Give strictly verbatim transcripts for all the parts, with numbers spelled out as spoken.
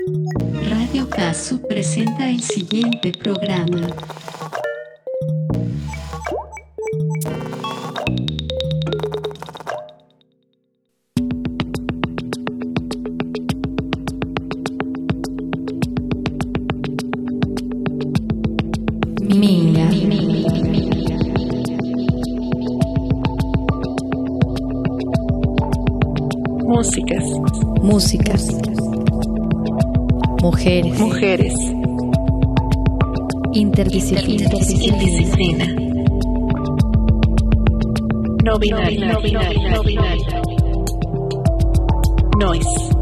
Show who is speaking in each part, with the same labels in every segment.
Speaker 1: Radio Casu presenta el siguiente programa. Minga.
Speaker 2: Músicas.
Speaker 3: Músicas. Mujeres.
Speaker 2: Mujeres.
Speaker 3: Interdisciplina.
Speaker 2: Interdisciplina. No binario. No binario. No binario. Noise.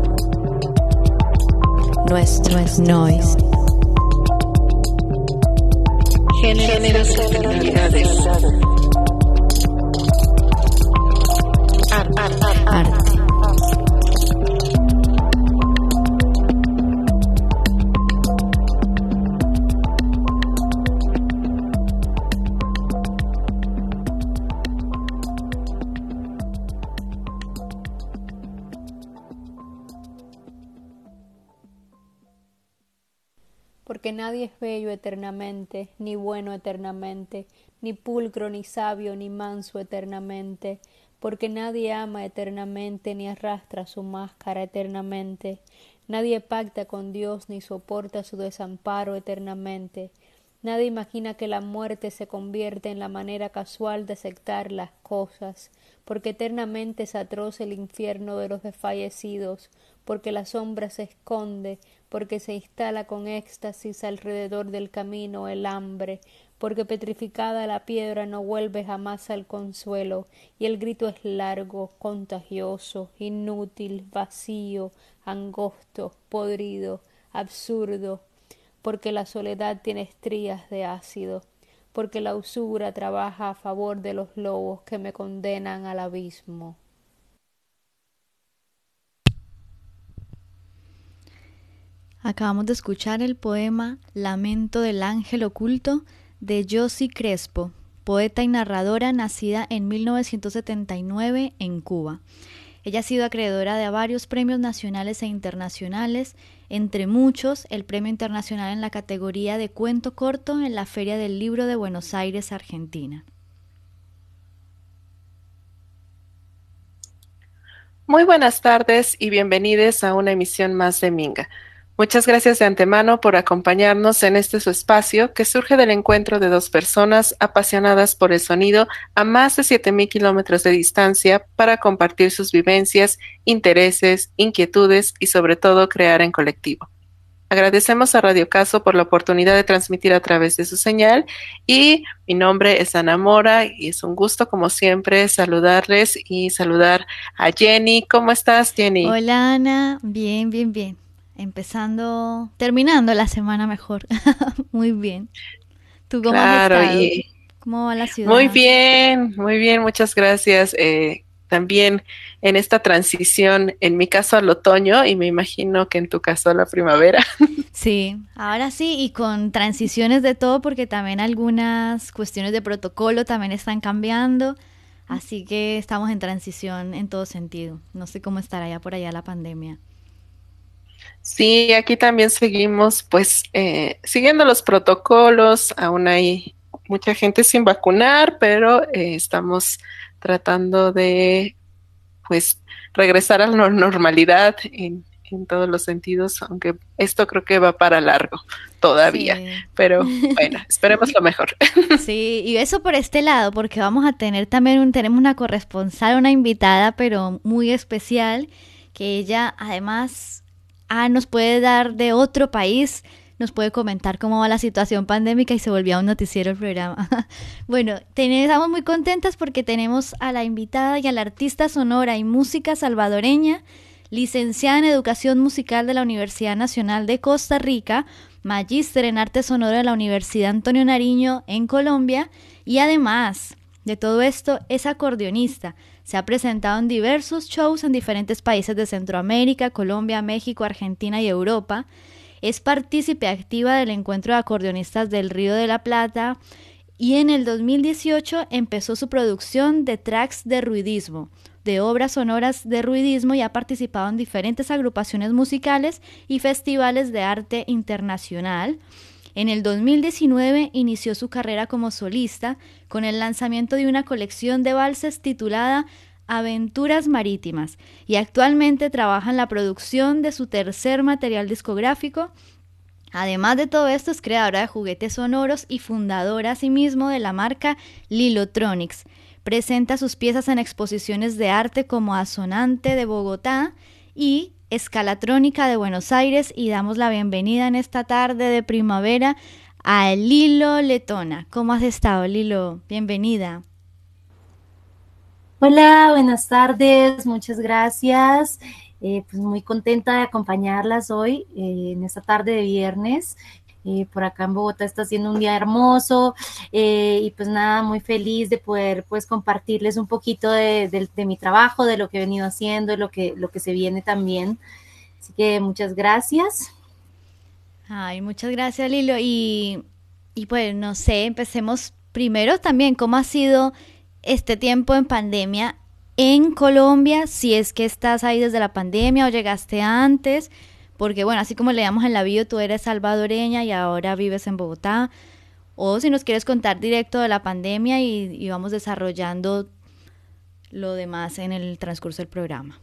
Speaker 3: Nuestro es noise.
Speaker 2: Géneros y tonalidades. Art, art, art,
Speaker 3: Arte.
Speaker 4: Porque nadie es bello eternamente, ni bueno eternamente, ni pulcro, ni sabio, ni manso eternamente, porque nadie ama eternamente, ni arrastra su máscara eternamente, nadie pacta con Dios, ni soporta su desamparo eternamente, nadie imagina que la muerte se convierte en la manera casual de aceptar las cosas, porque eternamente es atroz el infierno de los desfallecidos, porque la sombra se esconde, porque se instala con éxtasis alrededor del camino el hambre, porque petrificada la piedra no vuelve jamás al consuelo, y el grito es largo, contagioso, inútil, vacío, angosto, podrido, absurdo, porque la soledad tiene estrías de ácido, porque la usura trabaja a favor de los lobos que me condenan al abismo.
Speaker 3: Acabamos de escuchar el poema Lamento del Ángel Oculto de Josie Crespo, poeta y narradora nacida en mil novecientos setenta y nueve en Cuba. Ella ha sido acreedora de varios premios nacionales e internacionales, entre muchos el Premio Internacional en la categoría de cuento corto en la Feria del Libro de Buenos Aires, Argentina.
Speaker 2: Muy buenas tardes y bienvenidos a una emisión más de Minga. Muchas gracias de antemano por acompañarnos en este su espacio que surge del encuentro de dos personas apasionadas por el sonido a más de siete mil kilómetros de distancia para compartir sus vivencias, intereses, inquietudes y sobre todo crear en colectivo. Agradecemos a Radio Caso por la oportunidad de transmitir a través de su señal y mi nombre es Ana Mora y es un gusto como siempre saludarles y saludar a Jenny. ¿Cómo estás, Jenny?
Speaker 3: Hola, Ana. Bien, bien, bien. Empezando, terminando la semana mejor. Muy bien. ¿Tú cómo
Speaker 2: Claro,
Speaker 3: has estado?
Speaker 2: y
Speaker 3: ¿Cómo va la ciudad?
Speaker 2: muy bien, muy bien, muchas gracias. Eh, también en esta transición, en mi caso al otoño y me imagino que en tu caso a la primavera.
Speaker 3: Sí, ahora sí, y con transiciones de todo porque también algunas cuestiones de protocolo también están cambiando, así que estamos en transición en todo sentido. No sé cómo estará ya por allá la pandemia.
Speaker 2: Sí, aquí también seguimos pues eh, siguiendo los protocolos, aún hay mucha gente sin vacunar, pero eh, estamos tratando de pues regresar a la normalidad en, en todos los sentidos, aunque esto creo que va para largo todavía,
Speaker 3: Sí.
Speaker 2: pero bueno, esperemos lo mejor.
Speaker 3: Sí, y eso por este lado, porque vamos a tener también un, tenemos una corresponsal, una invitada, pero muy especial, que ella además ah, nos puede dar de otro país, nos puede comentar cómo va la situación pandémica y se volvió un noticiero el programa. Bueno, ten, estamos muy contentas porque tenemos a la invitada y a la artista sonora y música salvadoreña, licenciada en Educación Musical de la Universidad Nacional de Costa Rica, magíster en Arte Sonoro de la Universidad Antonio Nariño en Colombia y además de todo esto es acordeonista. Se ha presentado en diversos shows en diferentes países de Centroamérica, Colombia, México, Argentina y Europa. Es partícipe activa del Encuentro de Acordeonistas del Río de la Plata y en el dos mil dieciocho empezó su producción de tracks de ruidismo, de obras sonoras de ruidismo y ha participado en diferentes agrupaciones musicales y festivales de arte internacional. En el dos mil diecinueve inició su carrera como solista con el lanzamiento de una colección de valses titulada Aventuras Marítimas y actualmente trabaja en la producción de su tercer material discográfico. Además de todo esto, es creadora de juguetes sonoros y fundadora asimismo de la marca Lilotronics. Presenta sus piezas en exposiciones de arte como Asonante de Bogotá y Escalatrónica de Buenos Aires, y damos la bienvenida en esta tarde de primavera a Lilo Letona. ¿Cómo has estado, Lilo? Bienvenida.
Speaker 5: Hola, buenas tardes, muchas gracias. Eh, pues muy contenta de acompañarlas hoy eh, en esta tarde de viernes. Eh, por acá en Bogotá está haciendo un día hermoso eh, y pues nada, muy feliz de poder pues compartirles un poquito de, de, de mi trabajo, de lo que he venido haciendo, de lo que, lo que se viene también. Así que muchas gracias.
Speaker 3: Ay, muchas gracias, Lilo. Y, y pues no sé, empecemos primero también, ¿cómo ha sido este tiempo en pandemia en Colombia? Si es que estás ahí desde la pandemia o llegaste antes, porque bueno, así como leíamos en la bio, tú eres salvadoreña y ahora vives en Bogotá, o si nos quieres contar directo de la pandemia y, y vamos desarrollando lo demás en el transcurso del programa.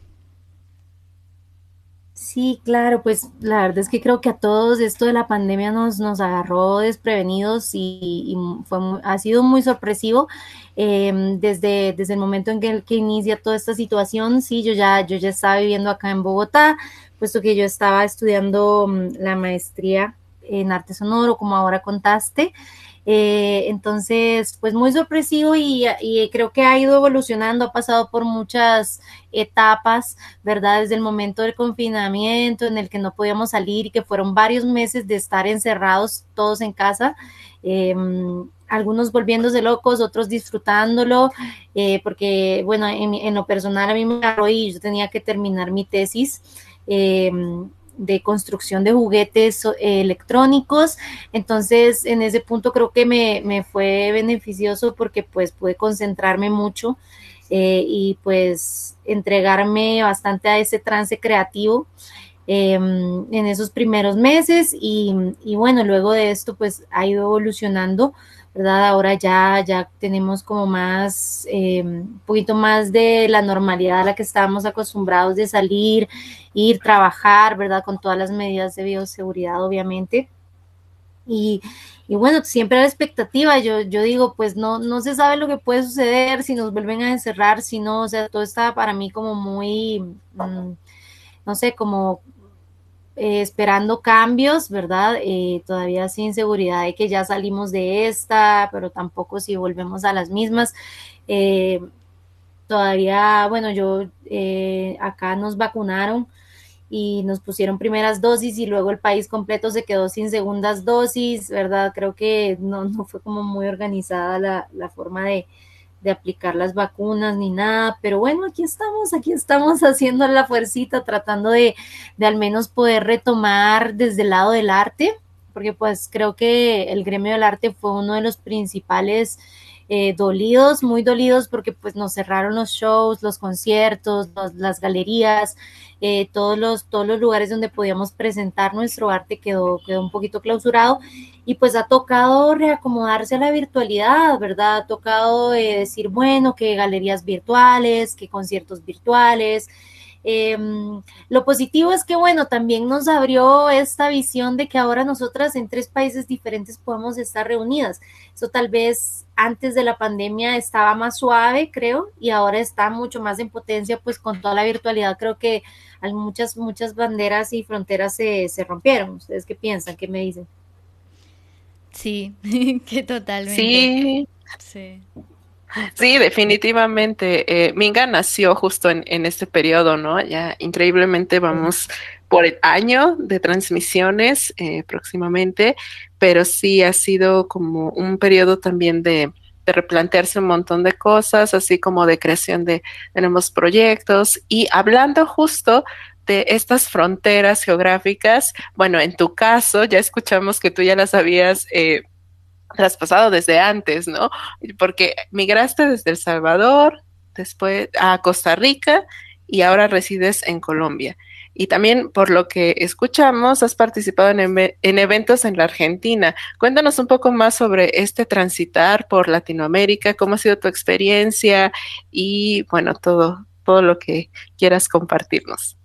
Speaker 5: Sí, claro, pues la verdad es que creo que a todos esto de la pandemia nos, nos agarró desprevenidos y, y fue muy- ha sido muy sorpresivo eh, desde, desde el momento en que, el que inicia toda esta situación. Sí, yo ya, yo ya estaba viviendo acá en Bogotá, puesto que yo estaba estudiando mm, la maestría en arte sonoro, como ahora contaste. Eh, entonces, pues muy sorpresivo y, y creo que ha ido evolucionando, ha pasado por muchas etapas, ¿verdad? Desde el momento del confinamiento en el que no podíamos salir y que fueron varios meses de estar encerrados todos en casa, eh, algunos volviéndose locos, otros disfrutándolo, eh, porque, bueno, en, en, lo personal a mí me agarró y yo tenía que terminar mi tesis. Eh, de construcción de juguetes eh, electrónicos, entonces en ese punto creo que me, me fue beneficioso porque pues pude concentrarme mucho eh, y pues entregarme bastante a ese trance creativo eh, en esos primeros meses y, y bueno, luego de esto pues ha ido evolucionando, ¿verdad? Ahora ya, ya tenemos como más, eh, un poquito más de la normalidad a la que estábamos acostumbrados de salir, ir, trabajar, ¿verdad? Con todas las medidas de bioseguridad, obviamente. Y, y bueno, siempre la expectativa, yo, yo digo, pues no, no se sabe lo que puede suceder si nos vuelven a encerrar, si no, o sea, todo está para mí como muy, mmm, no sé, como eh, esperando cambios, ¿verdad? Eh, todavía sin seguridad de que ya salimos de esta, pero tampoco si volvemos a las mismas. Eh, todavía, bueno, yo eh, acá nos vacunaron y nos pusieron primeras dosis y luego el país completo se quedó sin segundas dosis, ¿verdad? Creo que no, no fue como muy organizada la, la forma de, de aplicar las vacunas ni nada, pero bueno, aquí estamos, aquí estamos haciendo la fuercita, tratando de, de al menos poder retomar desde el lado del arte, porque pues creo que el gremio del arte fue uno de los principales eh, dolidos, muy dolidos, porque pues nos cerraron los shows, los conciertos, los, las galerías, eh, todos los todos los lugares donde podíamos presentar nuestro arte quedó, quedó un poquito clausurado y pues ha tocado reacomodarse a la virtualidad, ¿verdad? Ha tocado eh, decir, bueno, que galerías virtuales, que conciertos virtuales. Eh, lo positivo es que, bueno, también nos abrió esta visión de que ahora nosotras en tres países diferentes podemos estar reunidas. Eso tal vez antes de la pandemia estaba más suave, creo, y ahora está mucho más en potencia, pues con toda la virtualidad creo que hay muchas, muchas banderas y fronteras se, se rompieron. ¿Ustedes qué piensan? ¿Qué me dicen?
Speaker 3: Sí, que totalmente.
Speaker 2: Sí,
Speaker 3: Sí.
Speaker 2: sí, definitivamente. Eh, Minga nació justo en, en este periodo, ¿no? Ya increíblemente vamos por el año de transmisiones eh, próximamente, pero sí ha sido como un periodo también de, de replantearse un montón de cosas, así como de creación de, de nuevos proyectos. Y hablando justo de estas fronteras geográficas, bueno, en tu caso ya escuchamos que tú ya las habías eh, traspasado desde antes, ¿no? Porque migraste desde El Salvador, después a Costa Rica y ahora resides en Colombia. Y también, por lo que escuchamos, has participado en, en eventos en la Argentina. Cuéntanos un poco más sobre este transitar por Latinoamérica, cómo ha sido tu experiencia y, bueno, todo, todo lo que quieras compartirnos.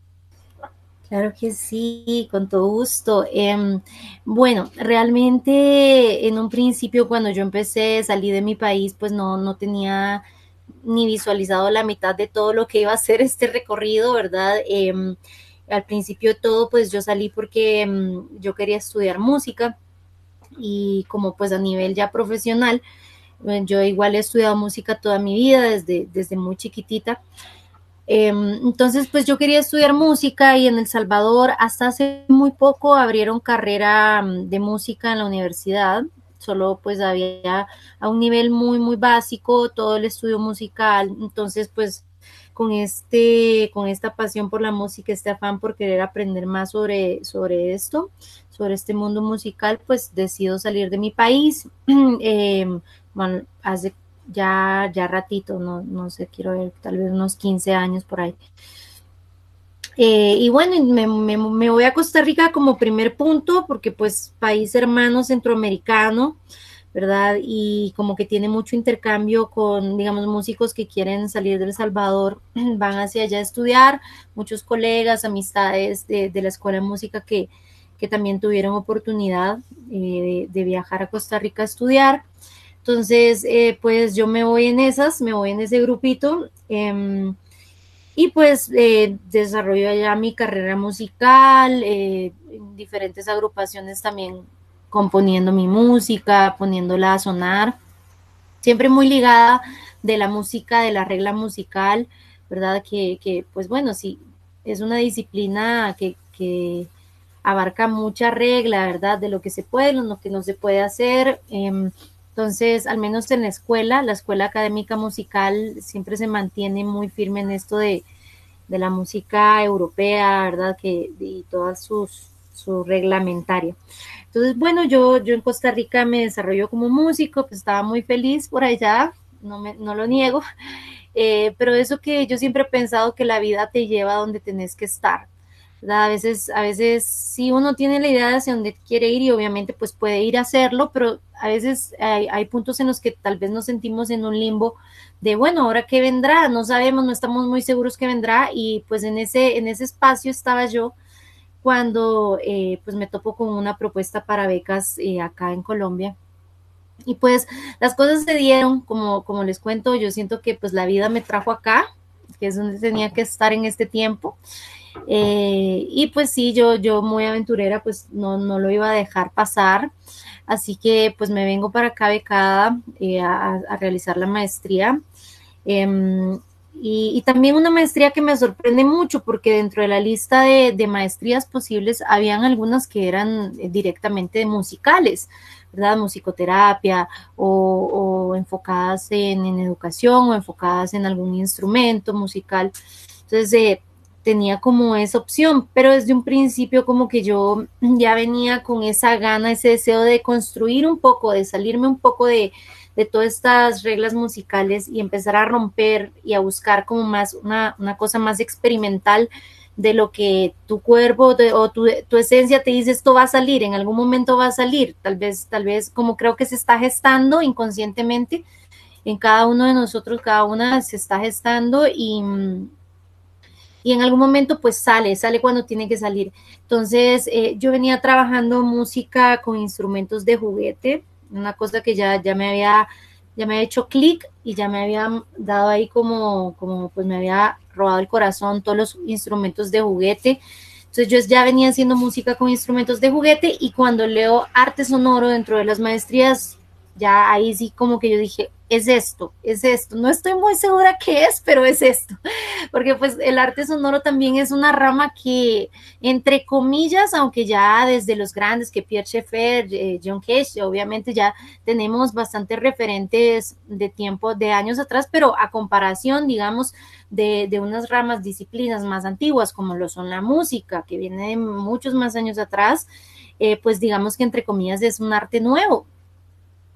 Speaker 5: Claro que sí, con todo gusto. Eh, bueno, realmente en un principio cuando yo empecé, salí de mi país, pues no, no tenía ni visualizado la mitad de todo lo que iba a ser este recorrido, ¿verdad? Eh, al principio de todo, pues yo salí porque um, yo quería estudiar música y como pues a nivel ya profesional, bueno, yo igual he estudiado música toda mi vida, desde, desde muy chiquitita. Eh, entonces, pues yo quería estudiar música y en El Salvador hasta hace muy poco abrieron carrera de música en la universidad. Solo pues había a un nivel muy, muy básico todo el estudio musical. Entonces, pues con este, con esta pasión por la música, este afán por querer aprender más sobre, sobre esto, sobre este mundo musical, pues decido salir de mi país. Eh, bueno, hace ya, ya ratito, no, no sé, quiero ver, tal vez unos quince años por ahí. Eh, y bueno, me, me, me, voy a Costa Rica como primer punto, porque pues país hermano centroamericano, ¿verdad? Y como que tiene mucho intercambio con, digamos, músicos que quieren salir de El Salvador, van hacia allá a estudiar, muchos colegas, amistades de, de la Escuela de Música que, que también tuvieron oportunidad eh, de, de viajar a Costa Rica a estudiar. Entonces, eh, pues yo me voy en esas, me voy en ese grupito eh, y pues eh, desarrollo allá mi carrera musical, eh, en diferentes agrupaciones también componiendo mi música, poniéndola a sonar, siempre muy ligada de la música, de la regla musical, ¿verdad? Que, que pues bueno, sí, es una disciplina que, que abarca mucha regla, ¿verdad? De lo que se puede, lo que no se puede hacer. Eh, entonces, al menos en la escuela, la escuela académica musical siempre se mantiene muy firme en esto de, de la música europea, ¿verdad? Que, y todas sus, su reglamentaria. Entonces, bueno, yo, yo en Costa Rica me desarrollo como músico, pues estaba muy feliz por allá, no, me, no lo niego, eh, pero eso que yo siempre he pensado que la vida te lleva a donde tenés que estar, ¿verdad? A veces, a veces sí uno tiene la idea de hacia dónde quiere ir y obviamente pues puede ir a hacerlo, pero a veces hay, hay puntos en los que tal vez nos sentimos en un limbo de, bueno, ¿ahora qué vendrá? No sabemos, no estamos muy seguros qué vendrá y pues en ese, en ese espacio estaba yo cuando eh, pues me topo con una propuesta para becas eh, acá en Colombia. Y pues las cosas se dieron, como, como les cuento, yo siento que pues la vida me trajo acá, que es donde tenía que estar en este tiempo. Eh, y pues sí, yo, yo muy aventurera, pues no, no lo iba a dejar pasar. Así que pues me vengo para acá becada eh, a, a realizar la maestría. Eh, y, y, también una maestría que me sorprende mucho porque dentro de la lista de, de maestrías posibles habían algunas que eran directamente musicales, ¿verdad? Musicoterapia o, o enfocadas en, en educación o enfocadas en algún instrumento musical. Entonces, eh, tenía como esa opción, pero desde un principio como que yo ya venía con esa gana, ese deseo de construir un poco, de salirme un poco de, de todas estas reglas musicales y empezar a romper y a buscar como más una, una cosa más experimental de lo que tu cuerpo te, o tu, tu esencia te dice esto va a salir, en algún momento va a salir, tal vez, tal vez como creo que se está gestando inconscientemente en cada uno de nosotros, cada una se está gestando y y en algún momento pues sale, sale cuando tiene que salir. Entonces eh, yo venía trabajando música con instrumentos de juguete, una cosa que ya, ya me había, ya me había hecho clic y ya me había dado ahí como, como pues me había robado el corazón todos los instrumentos de juguete. Entonces yo ya venía haciendo música con instrumentos de juguete y cuando leo arte sonoro dentro de las maestrías, ya ahí sí como que yo dije, es esto, es esto. No estoy muy segura qué es, pero es esto. Porque pues el arte sonoro también es una rama que, entre comillas, aunque ya desde los grandes, que Pierre Schaeffer, eh, John Cage, obviamente ya tenemos bastantes referentes de tiempo, de años atrás, pero a comparación, digamos, de, de unas ramas, disciplinas más antiguas, como lo son la música, que viene de muchos más años atrás, eh, pues digamos que entre comillas es un arte nuevo.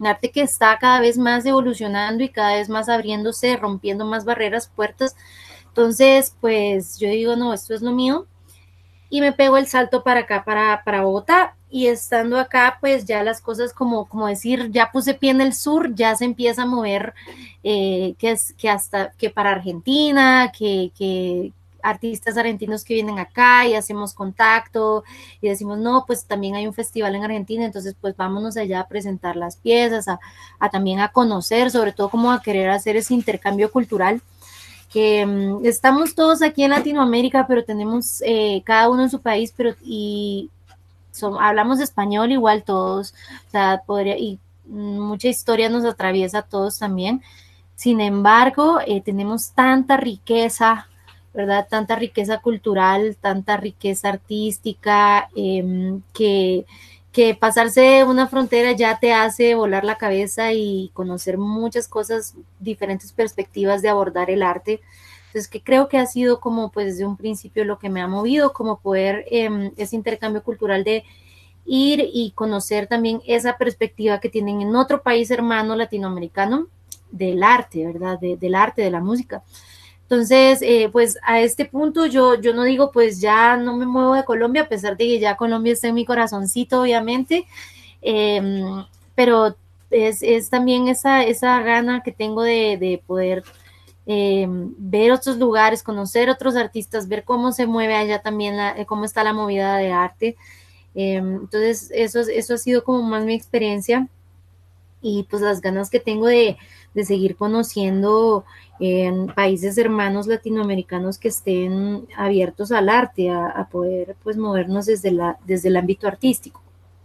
Speaker 5: un arte que está cada vez más evolucionando y cada vez más abriéndose, rompiendo más barreras, puertas. Entonces, pues yo digo, no, esto es lo mío, y me pego el salto para acá, para, para Bogotá, y estando acá, pues ya las cosas como, como decir, ya puse pie en el sur, ya se empieza a mover, eh, que, es, que hasta, que para Argentina, que, que artistas argentinos que vienen acá y hacemos contacto y decimos, no, pues también hay un festival en Argentina, entonces pues vámonos allá a presentar las piezas, a, a también a conocer, sobre todo como a querer hacer ese intercambio cultural, que um, estamos todos aquí en Latinoamérica, pero tenemos eh, cada uno en su país, pero y son, hablamos español igual todos, o sea, podría, y mucha historia nos atraviesa a todos también. Sin embargo, eh, tenemos tanta riqueza, ¿verdad? Tanta riqueza cultural, tanta riqueza artística, eh, que, que pasarse una frontera ya te hace volar la cabeza y conocer muchas cosas, diferentes perspectivas de abordar el arte. Entonces, que creo que ha sido como pues desde un principio lo que me ha movido, como poder eh, ese intercambio cultural de ir y conocer también esa perspectiva que tienen en otro país hermano latinoamericano del arte, ¿verdad? De, del arte, de la música. Entonces, eh, pues a este punto yo, yo no digo, pues ya no me muevo de Colombia, a pesar de que ya Colombia está en mi corazoncito, obviamente, eh, pero es, es también esa, esa gana que tengo de, de poder eh, ver otros lugares, conocer otros artistas, ver cómo se mueve allá también, la, cómo está la movida de arte. Eh, entonces, eso, eso ha sido como más mi experiencia y pues las ganas que tengo de, de seguir conociendo en países hermanos latinoamericanos que estén abiertos al arte, a, a poder pues movernos desde, la, desde el ámbito artístico.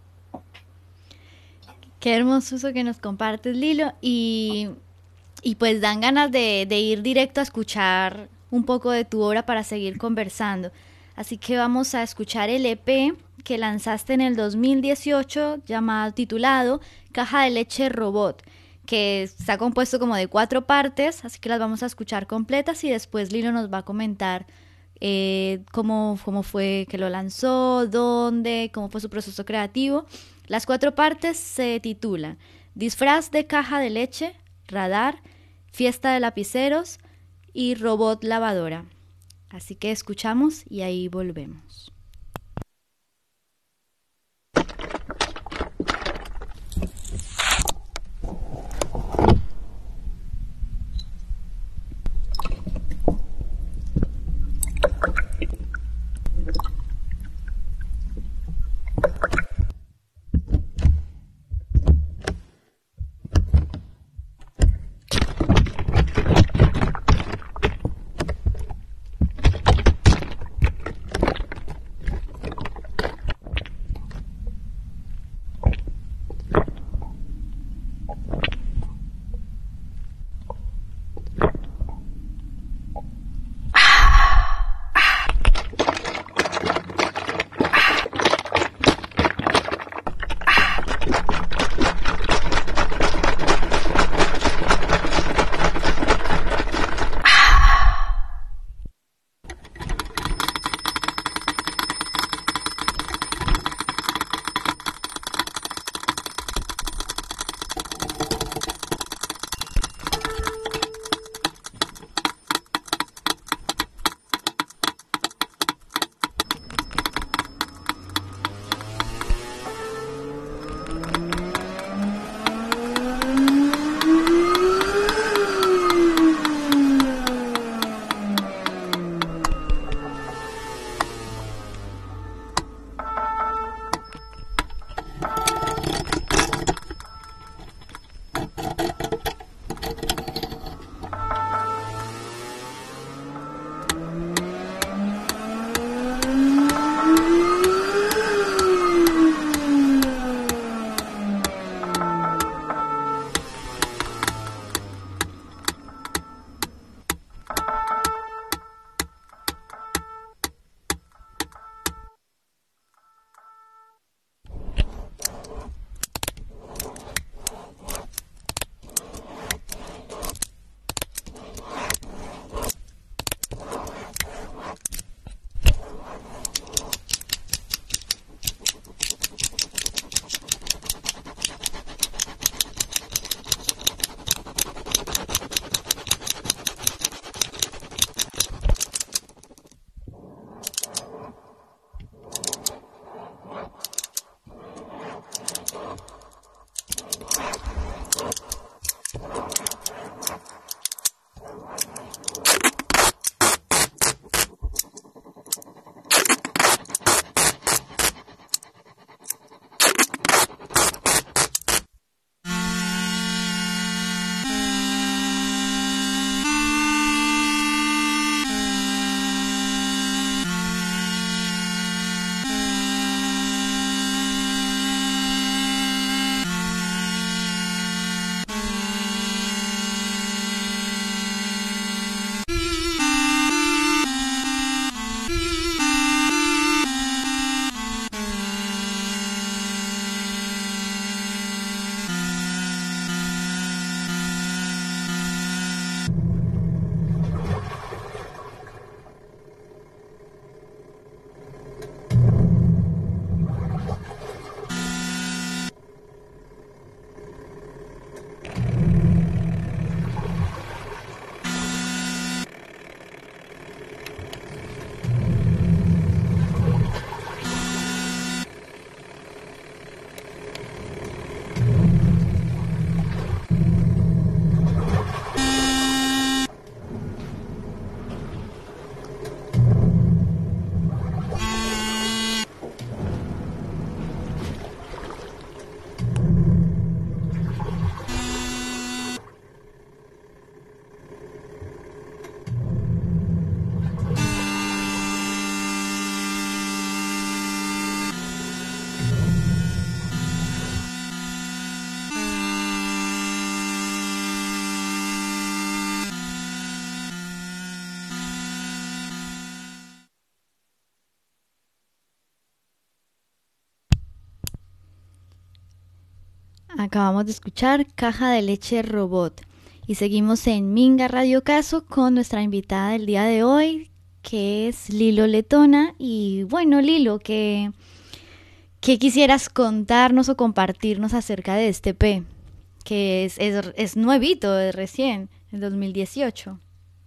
Speaker 3: Qué hermoso eso que nos compartes, Lilo, y, y pues dan ganas de, de ir directo a escuchar un poco de tu obra para seguir conversando. Así que vamos a escuchar el E P que lanzaste en el dos mil dieciocho, llamado, titulado Caja de Leche Robot, que está compuesto como de cuatro partes, así que las vamos a escuchar completas y después Lilo nos va a comentar eh, cómo, cómo fue que lo lanzó, dónde, cómo fue su proceso creativo. Las cuatro partes se titulan Disfraz de Caja de Leche, Radar, Fiesta de Lapiceros y Robot Lavadora. Así que escuchamos y ahí volvemos. Acabamos de escuchar Caja de Leche Robot. Y seguimos en Minga Radio Caso con nuestra invitada del día de hoy, que es Lilo Letona. Y bueno, Lilo, ¿qué, qué quisieras contarnos o compartirnos acerca de este E P? Que es, es, es nuevito, es recién, en dos mil dieciocho.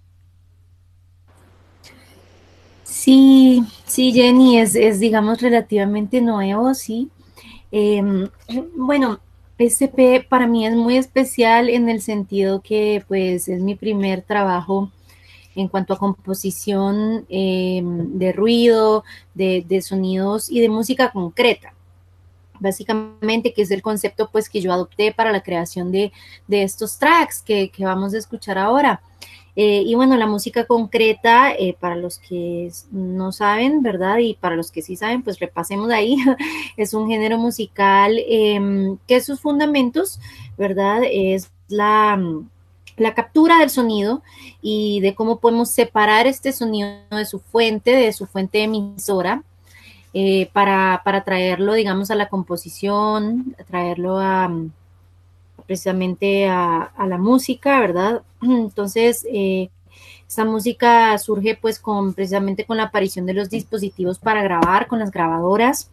Speaker 5: Sí, sí, Jenny, es, es digamos relativamente nuevo, sí. Eh, bueno, este E P para mí es muy especial en el sentido que pues es mi primer trabajo en cuanto a composición eh, de ruido, de, de sonidos y de música concreta. Básicamente, que es el concepto pues que yo adopté para la creación de, de estos tracks que, que vamos a escuchar ahora. Eh, y bueno, la música concreta, eh, para los que no saben, ¿verdad? Y para los que sí saben, pues repasemos ahí. Es un género musical eh, que sus fundamentos, ¿verdad? Es la, la captura del sonido y de cómo podemos separar este sonido de su fuente, de su fuente emisora, eh, para, para traerlo, digamos, a la composición, traerlo a precisamente a, a la música, ¿verdad? Entonces, eh, esta música surge pues con precisamente con la aparición de los dispositivos para grabar, con las grabadoras.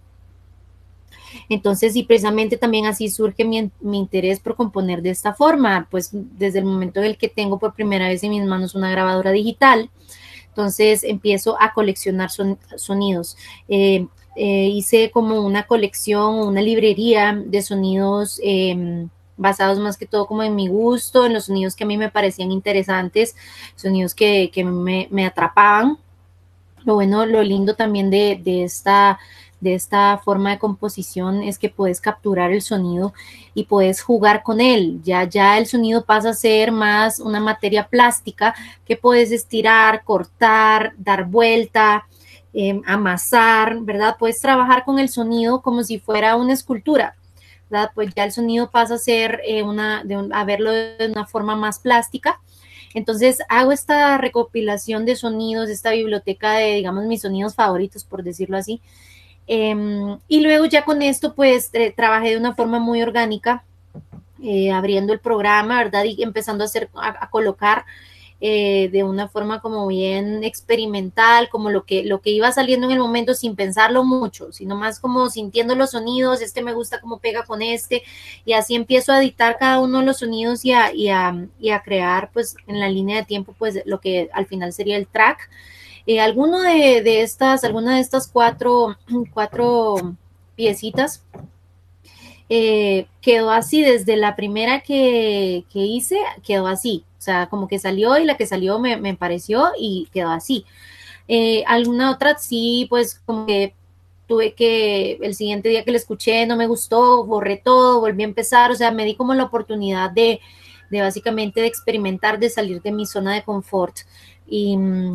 Speaker 5: Entonces, y precisamente también así surge mi, mi interés por componer de esta forma, pues desde el momento en el que tengo por primera vez en mis manos una grabadora digital, entonces empiezo a coleccionar son, sonidos. Eh, eh, hice como una colección, una librería de sonidos eh, basados más que todo como en mi gusto, en los sonidos que a mí me parecían interesantes, sonidos que, que me, me atrapaban. Lo bueno, lo lindo también de, de esta de esta forma de composición es que puedes capturar el sonido y puedes jugar con él. Ya, ya el sonido pasa a ser más una materia plástica que puedes estirar, cortar, dar vuelta, eh, amasar, ¿verdad? Puedes trabajar con el sonido como si fuera una escultura, ¿verdad? Pues ya el sonido pasa a ser eh, una, de un, a verlo de una forma más plástica. Entonces hago esta recopilación de sonidos, esta biblioteca de, digamos, mis sonidos favoritos, por decirlo así. Eh, y luego ya con esto, pues, eh, trabajé de una forma muy orgánica, eh, abriendo el programa, ¿verdad? Y empezando a, hacer, a, a colocar eh, de una forma como bien experimental, como lo que, lo que iba saliendo en el momento sin pensarlo mucho, sino más como sintiendo los sonidos, este me gusta cómo pega con este, y así empiezo a editar cada uno de los sonidos y a, y a, y a crear, pues, en la línea de tiempo, pues, lo que al final sería el track. Eh, alguno de, de estas, alguna de estas cuatro, cuatro piecitas eh, quedó así, desde la primera que, que hice, quedó así, o sea, como que salió y la que salió me, me pareció y quedó así. Eh, alguna otra sí, pues como que tuve que, el siguiente día que la escuché no me gustó, borré todo, volví a empezar, o sea, me di como la oportunidad de, de básicamente de experimentar, de salir de mi zona de confort. Y,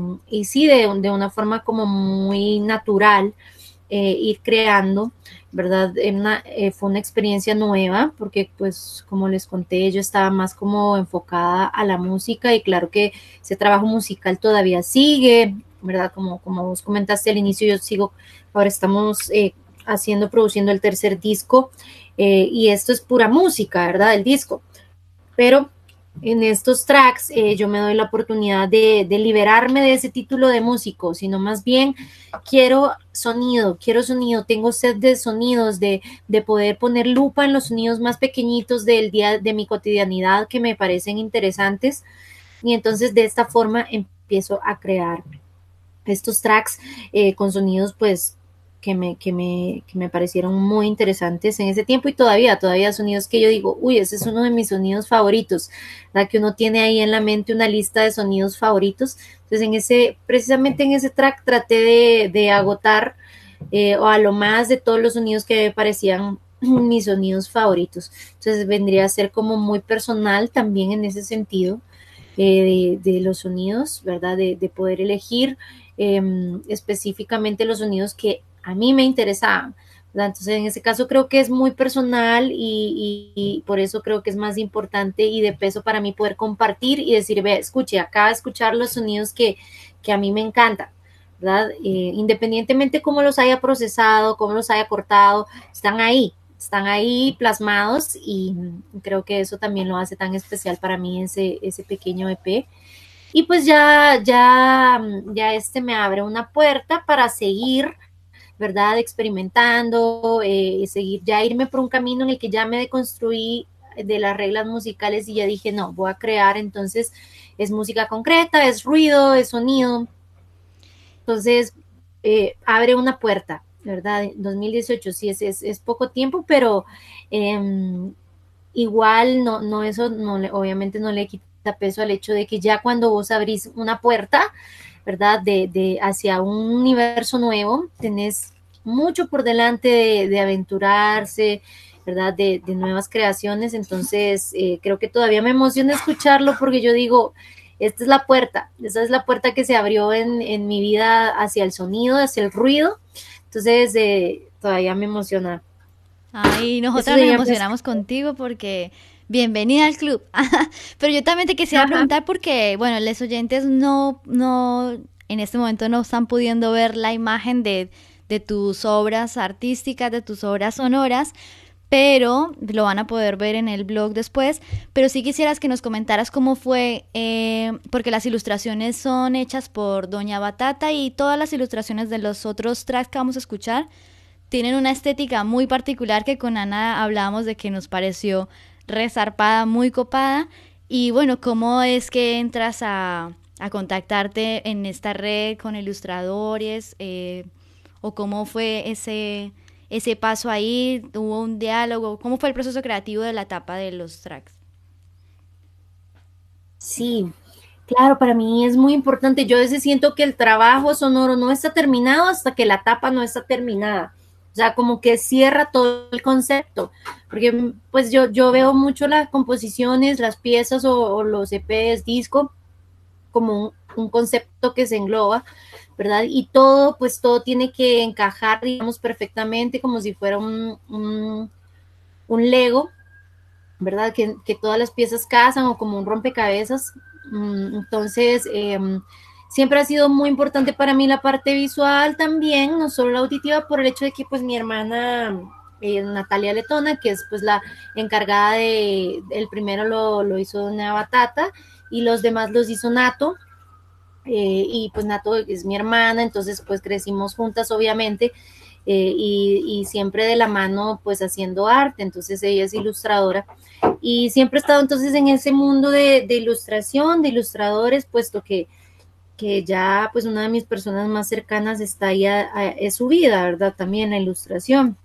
Speaker 5: y sí, de, de una forma como muy natural, eh, ir creando, ¿verdad? Una, eh, fue una experiencia nueva porque, pues, como les conté, yo estaba más como enfocada a la música y claro que ese trabajo musical todavía sigue, ¿verdad? Como, como vos comentaste al inicio, yo sigo, ahora estamos eh, haciendo, produciendo el tercer disco eh, y esto es pura música, ¿verdad? El disco, pero en estos tracks eh, yo me doy la oportunidad de, de liberarme de ese título de músico, sino más bien quiero sonido, quiero sonido, tengo sed de sonidos, de, de poder poner lupa en los sonidos más pequeñitos del día, de mi cotidianidad que me parecen interesantes, y entonces de esta forma empiezo a crear estos tracks eh, con sonidos pues que me, que, me, que me parecieron muy interesantes en ese tiempo y todavía, todavía sonidos que yo digo, uy, ese es uno de mis sonidos favoritos, ¿verdad? Que uno tiene ahí en la mente una lista de sonidos favoritos. Entonces en ese, precisamente en ese track traté de, de agotar eh, o a lo más de todos los sonidos que me parecían mis sonidos favoritos. Entonces vendría a ser como muy personal también en ese sentido eh, de, de los sonidos, ¿verdad? De, de poder elegir eh, específicamente los sonidos que a mí me interesaban, ¿verdad? Entonces en ese caso creo que es muy personal y, y, y por eso creo que es más importante y de peso para mí poder compartir y decir, ve, escuche, acaba de escuchar los sonidos que, que a mí me encantan, ¿verdad? Eh, independientemente cómo los haya procesado, cómo los haya cortado, están ahí, están ahí plasmados y creo que eso también lo hace tan especial para mí, ese, ese pequeño E P. Y pues ya, ya, ya este me abre una puerta para seguir, ¿verdad? Experimentando, eh, seguir, ya irme por un camino en el que ya me deconstruí de las reglas musicales y ya dije, no, voy a crear, entonces es música concreta, es ruido, es sonido. Entonces, eh, abre una puerta, ¿verdad? dos mil dieciocho sí es, es, es poco tiempo, pero eh, igual no, no eso no le, obviamente no le quita peso al hecho de que ya cuando vos abrís una puerta, ¿verdad? De, de hacia un universo nuevo, tenés mucho por delante de, de aventurarse, ¿verdad? De, de nuevas creaciones, entonces eh, creo que todavía me emociona escucharlo porque yo digo, esta es la puerta, esa es la puerta que se abrió en, en mi vida hacia el sonido, hacia el ruido, entonces eh, todavía me emociona.
Speaker 3: Ay, nosotras nos emocionamos contigo porque bienvenida al club. Pero yo también te quisiera preguntar porque, bueno, los oyentes no, no, en este momento no están pudiendo ver la imagen de, de tus obras artísticas, de tus obras sonoras, pero lo van a poder ver en el blog después. Pero sí quisieras que nos comentaras cómo fue, eh, porque las ilustraciones son hechas por Doña Batata y todas las ilustraciones de los otros tracks que vamos a escuchar tienen una estética muy particular que con Ana hablábamos de que nos pareció resarpada, muy copada. Y bueno, ¿cómo es que entras a, a contactarte en esta red con ilustradores? Eh, ¿O cómo fue ese, ese paso ahí? ¿Hubo un diálogo? ¿Cómo fue el proceso creativo de la etapa de los tracks?
Speaker 5: Sí, claro, para mí es muy importante. Yo a veces siento que el trabajo sonoro no está terminado hasta que la tapa no está terminada. O sea, como que cierra todo el concepto, porque pues yo, yo veo mucho las composiciones, las piezas o, o los E Pes, disco, como un, un concepto que se engloba, ¿verdad? Y todo, pues todo tiene que encajar, digamos, perfectamente, como si fuera un, un, un Lego, ¿verdad? Que, que todas las piezas casan o como un rompecabezas. Entonces, eh, siempre ha sido muy importante para mí la parte visual también, no solo la auditiva, por el hecho de que pues mi hermana eh, Natalia Letona, que es pues la encargada de, el primero lo, lo hizo Doña Batata y los demás los hizo Nato, eh, y pues Nato es mi hermana, entonces pues crecimos juntas obviamente, eh, y, y siempre de la mano pues haciendo arte, entonces ella es ilustradora y siempre he estado entonces en ese mundo de, de ilustración, de ilustradores, puesto que que ya pues una de mis personas más cercanas está ahí, a, a, es su vida, ¿verdad? También la ilustración.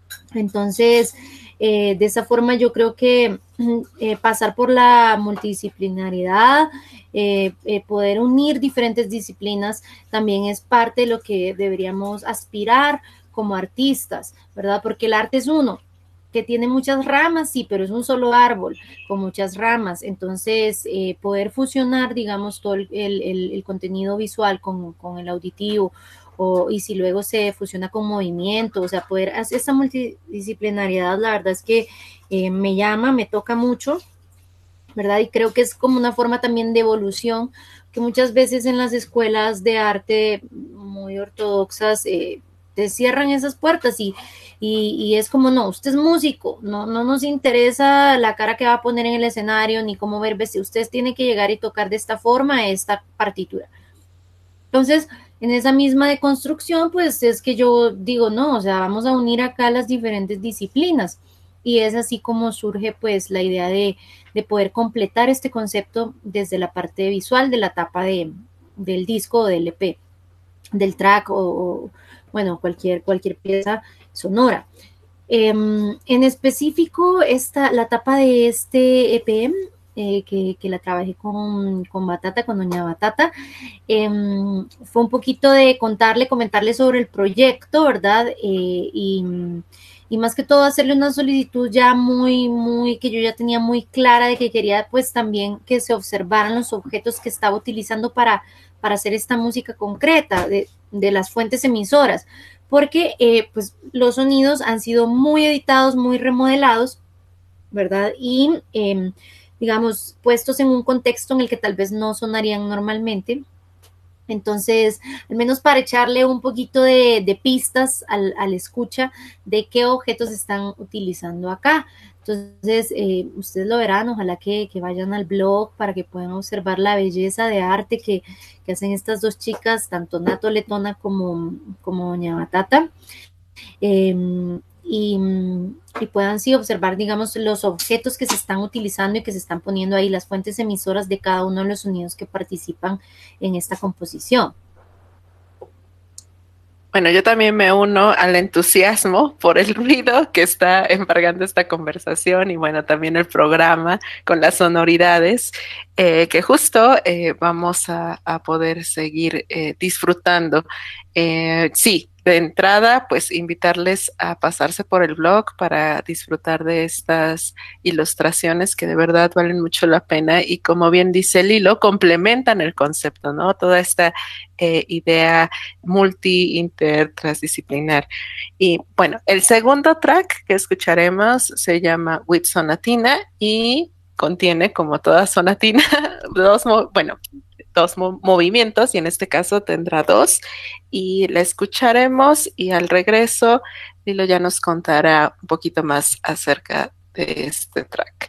Speaker 5: Entonces, eh, de esa forma yo creo que eh, pasar por la multidisciplinaridad, eh, eh, poder unir diferentes disciplinas también es parte de lo que deberíamos aspirar como artistas, ¿verdad? Porque el arte es uno, que tiene muchas ramas, sí, pero es un solo árbol con muchas ramas. Entonces, eh, poder fusionar, digamos, todo el, el, el contenido visual con, con el auditivo, o, y si luego se fusiona con movimiento, o sea, poder hacer esta multidisciplinariedad, la verdad es que eh, me llama, me toca mucho, ¿verdad? Y creo que es como una forma también de evolución, que muchas veces en las escuelas de arte muy ortodoxas eh, te cierran esas puertas y Y, y es como, no, usted es músico, no, no nos interesa la cara que va a poner en el escenario ni cómo ver vestir, usted tiene que llegar y tocar de esta forma esta partitura. Entonces, en esa misma deconstrucción, pues es que yo digo, no, o sea, vamos a unir acá las diferentes disciplinas y es así como surge pues la idea de, de poder completar este concepto desde la parte visual de la tapa de, del disco o del E P, del track o, o bueno, cualquier, cualquier pieza sonora. Eh, en específico, esta, la tapa de este E P, eh, que, que la trabajé con, con Batata, con Doña Batata, eh, fue un poquito de contarle, comentarle sobre el proyecto, ¿verdad? Eh, y, y más que todo hacerle una solicitud ya muy, muy, que yo ya tenía muy clara de que quería pues también que se observaran los objetos que estaba utilizando para, para hacer esta música concreta de, de las fuentes emisoras, porque eh, pues los sonidos han sido muy editados, muy remodelados, ¿verdad? Y eh, digamos, puestos en un contexto en el que tal vez no sonarían normalmente. Entonces, al menos para echarle un poquito de, de pistas al, al, escucha de qué objetos están utilizando acá. Entonces, eh, ustedes lo verán, ojalá que, que, vayan al blog para que puedan observar la belleza de arte que, que hacen estas dos chicas, tanto Nato Letona como, como Doña Batata. Eh, y, y puedan sí observar, digamos, los objetos que se están utilizando y que se están poniendo ahí, las fuentes emisoras de cada uno de los sonidos que participan en esta composición.
Speaker 2: Bueno, yo también me uno al entusiasmo por el ruido que está embargando esta conversación y bueno, también el programa con las sonoridades eh, que justo eh, vamos a, a poder seguir eh, disfrutando. Eh, sí, de entrada, pues invitarles a pasarse por el blog para disfrutar de estas ilustraciones que de verdad valen mucho la pena y como bien dice Lilo, complementan el concepto, ¿no? Toda esta eh, idea multi, inter, transdisciplinar. Y bueno, el segundo track que escucharemos se llama With Sonatina y contiene, como toda sonatina, dos, bueno, dos mo- movimientos y en este caso tendrá dos y la escucharemos y al regreso Lilo ya nos contará un poquito más acerca de este track.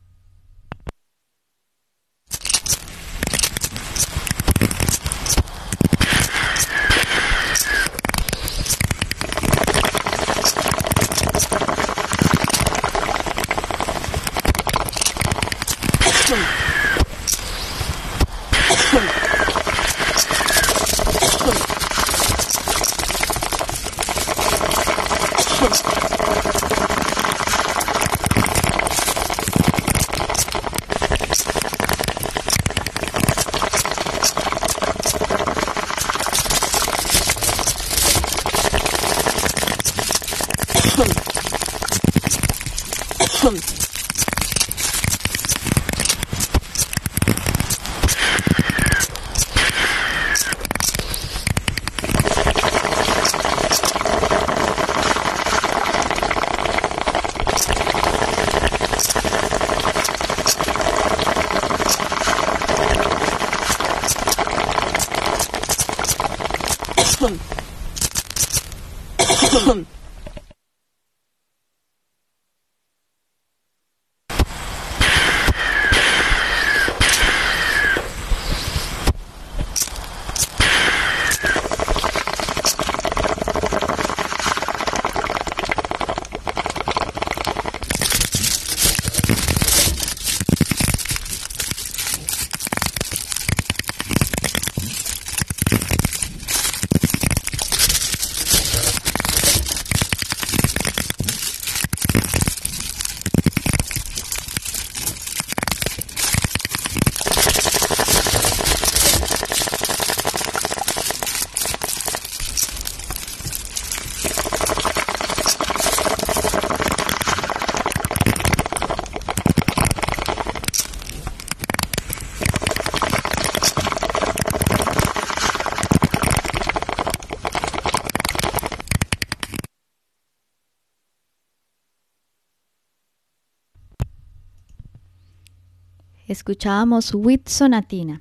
Speaker 3: Escuchábamos With Sonatina.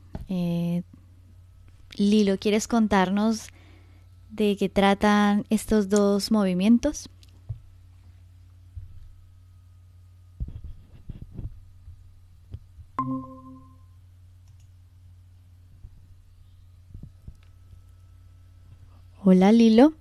Speaker 3: Eh, Lilo, ¿quieres contarnos de qué tratan estos dos movimientos? Hola, Lilo.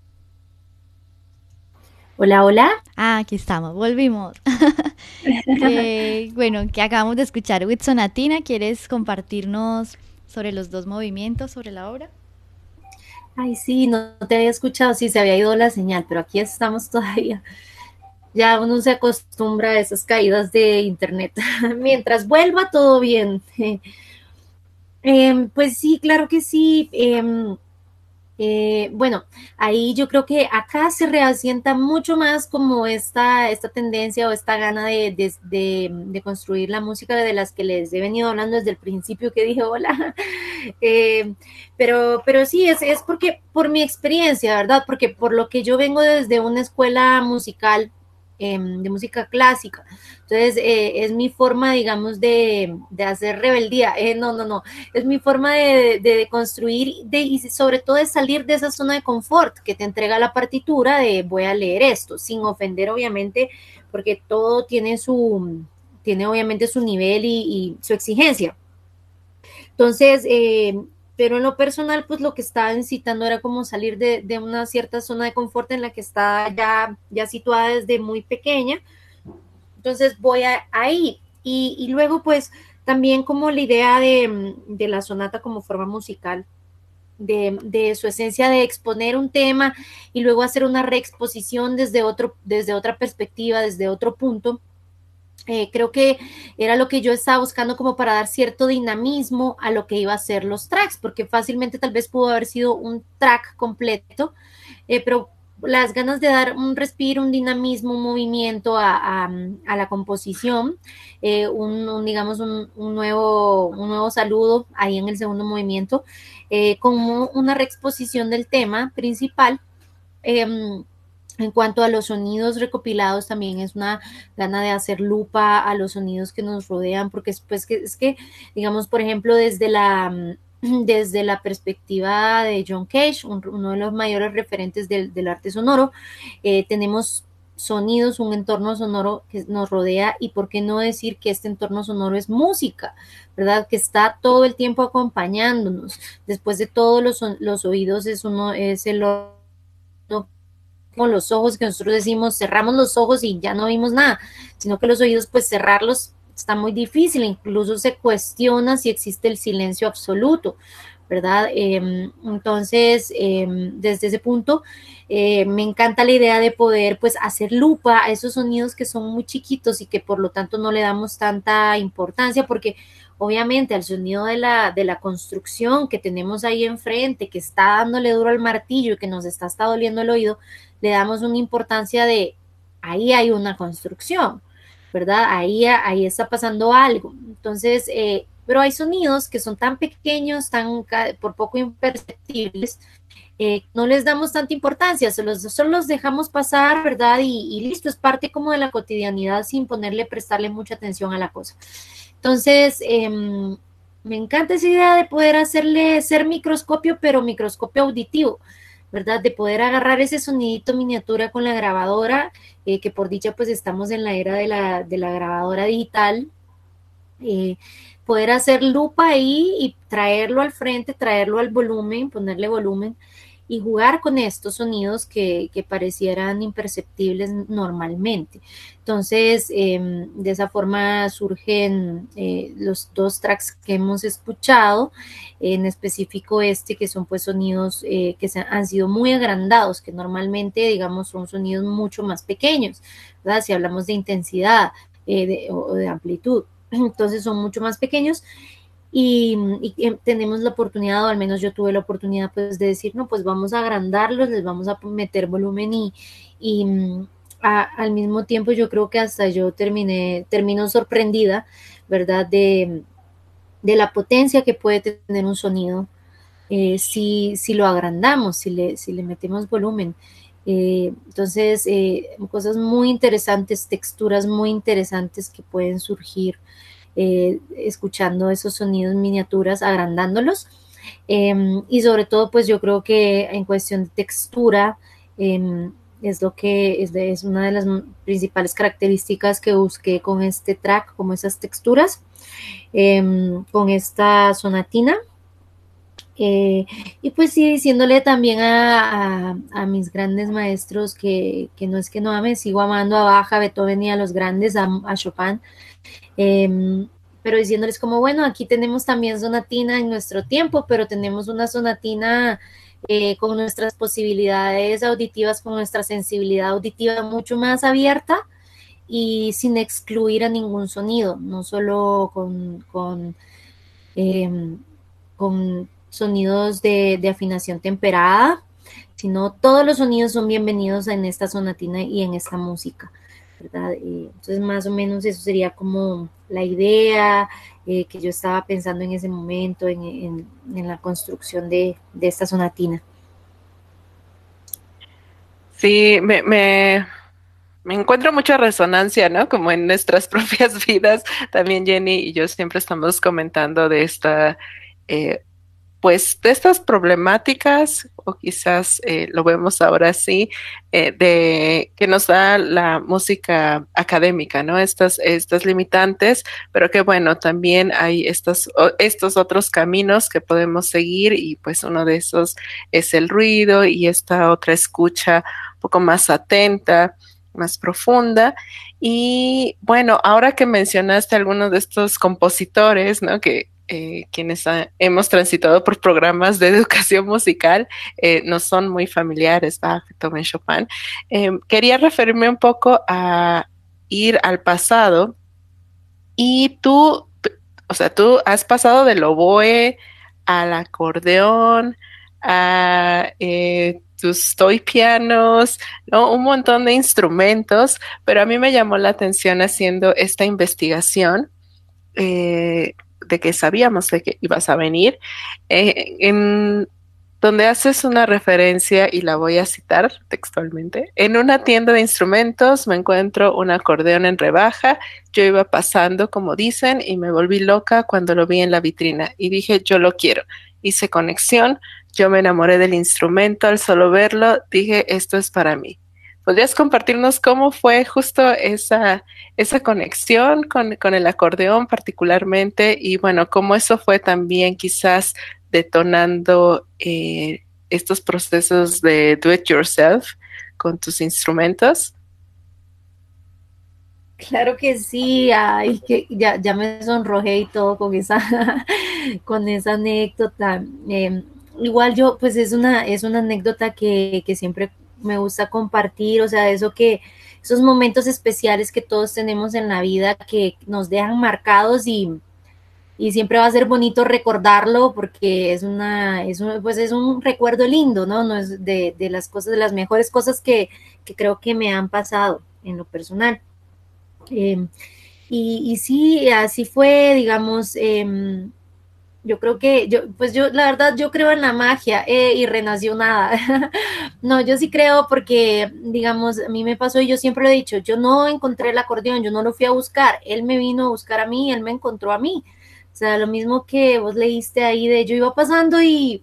Speaker 5: Hola, hola.
Speaker 3: Ah, aquí estamos, volvimos. que, bueno, que acabamos de escuchar With Sonatina. ¿Quieres compartirnos sobre los dos movimientos, sobre la obra?
Speaker 5: Ay, sí, no te había escuchado, sí, se había ido la señal, pero aquí estamos todavía. Ya uno se acostumbra a esas caídas de internet. Mientras vuelva, todo bien. Eh, pues sí, claro que sí. Eh, Eh, bueno, ahí yo creo que acá se reasienta mucho más como esta, esta tendencia o esta gana de, de, de, de construir la música de las que les he venido hablando desde el principio que dije hola. Eh, pero, pero sí, es, es porque por mi experiencia, ¿verdad? Porque por lo que yo vengo desde una escuela musical eh, de música clásica. Entonces, eh, es mi forma, digamos, de, de hacer rebeldía. Eh, no, no, no. Es mi forma de, de, de construir de, y sobre todo de salir de esa zona de confort que te entrega la partitura de voy a leer esto, sin ofender, obviamente, porque todo tiene su, tiene obviamente su nivel y, y su exigencia. Entonces, eh, pero en lo personal, pues lo que estaba incitando era como salir de, de una cierta zona de confort en la que estaba ya, ya situada desde muy pequeña. Entonces voy a, ahí. Y, y luego, pues, también como la idea de, de la sonata como forma musical, de, de, su esencia de exponer un tema y luego hacer una reexposición desde, otro, desde otra perspectiva, desde otro punto. Eh, creo que era lo que yo estaba buscando como para dar cierto dinamismo a lo que iba a ser los tracks, porque fácilmente tal vez pudo haber sido un track completo, eh, pero las ganas de dar un respiro, un dinamismo, un movimiento a, a, a la composición, eh, un, un, digamos, un, un, nuevo, un nuevo saludo ahí en el segundo movimiento, eh, como una reexposición del tema principal. Eh, En cuanto a los sonidos recopilados, también es una gana de hacer lupa a los sonidos que nos rodean, porque es, pues, que, es que, digamos, por ejemplo, desde la, desde la perspectiva de John Cage, un, uno de los mayores referentes del, del arte sonoro, eh, tenemos sonidos, un entorno sonoro que nos rodea, y por qué no decir que este entorno sonoro es música, ¿verdad? Que está todo el tiempo acompañándonos. Después de todo, los, los oídos es, uno, es el con los ojos, que nosotros decimos cerramos los ojos y ya no vimos nada, sino que los oídos, pues cerrarlos está muy difícil, incluso se cuestiona si existe el silencio absoluto, ¿verdad? Eh, entonces, eh, desde ese punto, eh, me encanta la idea de poder, pues, hacer lupa a esos sonidos que son muy chiquitos y que por lo tanto no le damos tanta importancia, porque obviamente al sonido de la, de la construcción que tenemos ahí enfrente, que está dándole duro al martillo y que nos está, está doliendo el oído, le damos una importancia de ahí hay una construcción, ¿verdad? Ahí, ahí está pasando algo. Entonces, eh, pero hay sonidos que son tan pequeños, tan por poco imperceptibles, eh, no les damos tanta importancia, solo, solo los dejamos pasar, ¿verdad? Y, y listo, es parte como de la cotidianidad sin ponerle, prestarle mucha atención a la cosa. Entonces, eh, me encanta esa idea de poder hacerle, ser microscopio, pero microscopio auditivo, ¿verdad? De poder agarrar ese sonidito miniatura con la grabadora, eh, que por dicha pues estamos en la era de la, de la grabadora digital, eh, poder hacer lupa ahí y traerlo al frente, traerlo al volumen, ponerle volumen y jugar con estos sonidos que, que parecieran imperceptibles normalmente. Entonces, eh, de esa forma surgen eh, los dos tracks que hemos escuchado, en específico este, que son pues sonidos eh, que se han sido muy agrandados, que normalmente, digamos, son sonidos mucho más pequeños, ¿verdad? Si hablamos de intensidad eh, de, o de amplitud, entonces son mucho más pequeños. Y, y, tenemos la oportunidad, o al menos yo tuve la oportunidad pues de decir, no, pues vamos a agrandarlos, les vamos a meter volumen y, y a, al mismo tiempo yo creo que hasta yo terminé, termino sorprendida, ¿verdad? De, de la potencia que puede tener un sonido eh, si, si lo agrandamos, si le, si le metemos volumen. Eh, entonces, eh, cosas muy interesantes, texturas muy interesantes que pueden surgir Eh, escuchando esos sonidos miniaturas, agrandándolos, eh, y sobre todo pues yo creo que en cuestión de textura eh, es lo que es, de, es una de las principales características que busqué con este track, como esas texturas, eh, con esta sonatina. Eh, y pues sí, diciéndole también a, a, a mis grandes maestros que, que, no es que no ame, sigo amando a Bach, a Beethoven y a los grandes, a, a Chopin, eh, pero diciéndoles como, bueno, aquí tenemos también sonatina en nuestro tiempo, pero tenemos una sonatina eh, con nuestras posibilidades auditivas, con nuestra sensibilidad auditiva mucho más abierta y sin excluir a ningún sonido, no solo con, con, eh, con sonidos de, de afinación temperada, sino todos los sonidos son bienvenidos en esta sonatina y en esta música, ¿verdad? Eh, entonces, más o menos eso sería como la idea eh, que yo estaba pensando en ese momento, en, en, en la construcción de, de esta sonatina.
Speaker 2: Sí, me, me, Me encuentro mucha resonancia, ¿no? Como en nuestras propias vidas. También Jenny y yo siempre estamos comentando de esta, eh, pues, de estas problemáticas, o quizás eh, lo vemos ahora sí, eh, de que nos da la música académica, ¿no? Estas, estas limitantes, pero que bueno, también hay estos, o- estos otros caminos que podemos seguir y pues uno de esos es el ruido y esta otra escucha un poco más atenta, más profunda. Y bueno, ahora que mencionaste algunos de estos compositores, ¿no? Que eh, quienes ha- hemos transitado por programas de educación musical eh, nos son muy familiares, Bach, Beethoven, Chopin. Eh, quería referirme un poco a ir al pasado y tú, p- o sea, tú has pasado del oboe al acordeón, a eh, tus toy pianos, ¿no? Un montón de instrumentos, pero a mí me llamó la atención haciendo esta investigación eh, de que sabíamos de que ibas a venir, eh, en donde haces una referencia y la voy a citar textualmente. En una tienda de instrumentos me encuentro un acordeón en rebaja. Yo iba pasando, como dicen, y me volví loca cuando lo vi en la vitrina y dije, yo lo quiero. Hice conexión, yo me enamoré del instrumento al solo verlo, dije, esto es para mí. ¿Podrías compartirnos cómo fue justo esa esa conexión con, con el acordeón particularmente y bueno, cómo eso fue también quizás detonando eh, estos procesos de do it yourself con tus instrumentos?
Speaker 5: Claro que sí, ay, que ya, ya me sonrojé y todo con esa, con esa anécdota. Eh, igual yo, pues es una, es una anécdota que, que siempre me gusta compartir, o sea, eso que, esos momentos especiales que todos tenemos en la vida que nos dejan marcados y, y siempre va a ser bonito recordarlo porque es una, es un, pues es un recuerdo lindo, ¿no? No es de, de las cosas, de las mejores cosas que, que creo que me han pasado en lo personal. Eh, y, y sí, así fue, digamos, eh, yo creo que, yo, pues yo, la verdad, yo creo en la magia eh, y renació nada. No, yo sí creo porque, digamos, a mí me pasó y yo siempre lo he dicho, yo no encontré el acordeón, yo no lo fui a buscar, él me vino a buscar a mí, él me encontró a mí. O sea, lo mismo que vos leíste ahí de yo iba pasando y,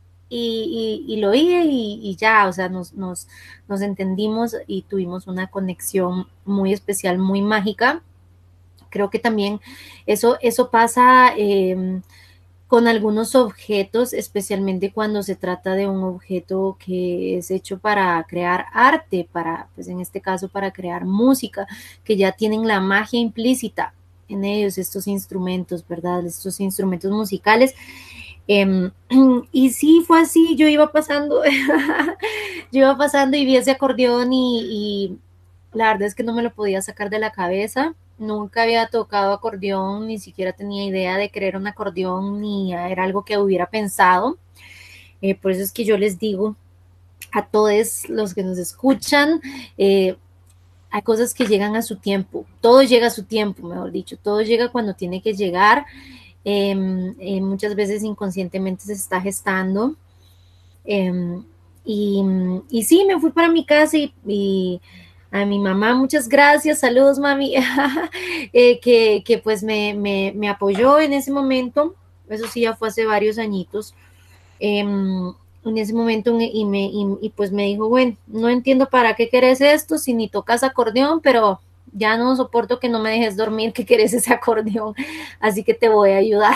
Speaker 5: y, y, y lo oí y, y ya, o sea, nos, nos, nos entendimos y tuvimos una conexión muy especial, muy mágica. Creo que también eso, eso pasa eh, con algunos objetos, especialmente cuando se trata de un objeto que es hecho para crear arte, para, pues en este caso, para crear música, que ya tienen la magia implícita en ellos, estos instrumentos, ¿verdad? Estos instrumentos musicales. Eh, y sí, fue así, yo iba pasando, yo iba pasando y vi ese acordeón y, y la verdad es que no me lo podía sacar de la cabeza. Nunca había tocado acordeón, ni siquiera tenía idea de querer un acordeón, ni era algo que hubiera pensado. Eh, por eso es que yo les digo a todos los que nos escuchan, eh, hay cosas que llegan a su tiempo, todo llega a su tiempo, mejor dicho, todo llega cuando tiene que llegar. Eh, eh, muchas veces inconscientemente se está gestando. Eh, y, y, sí, me fui para mi casa y, y a mi mamá, muchas gracias, saludos mami, eh, que, que, pues me, me, me, apoyó en ese momento, eso sí ya fue hace varios añitos, eh, en ese momento y, me, y, y pues me dijo, bueno, no entiendo para qué querés esto, si ni tocas acordeón, pero ya no soporto que no me dejes dormir, que querés ese acordeón, así que te voy a ayudar.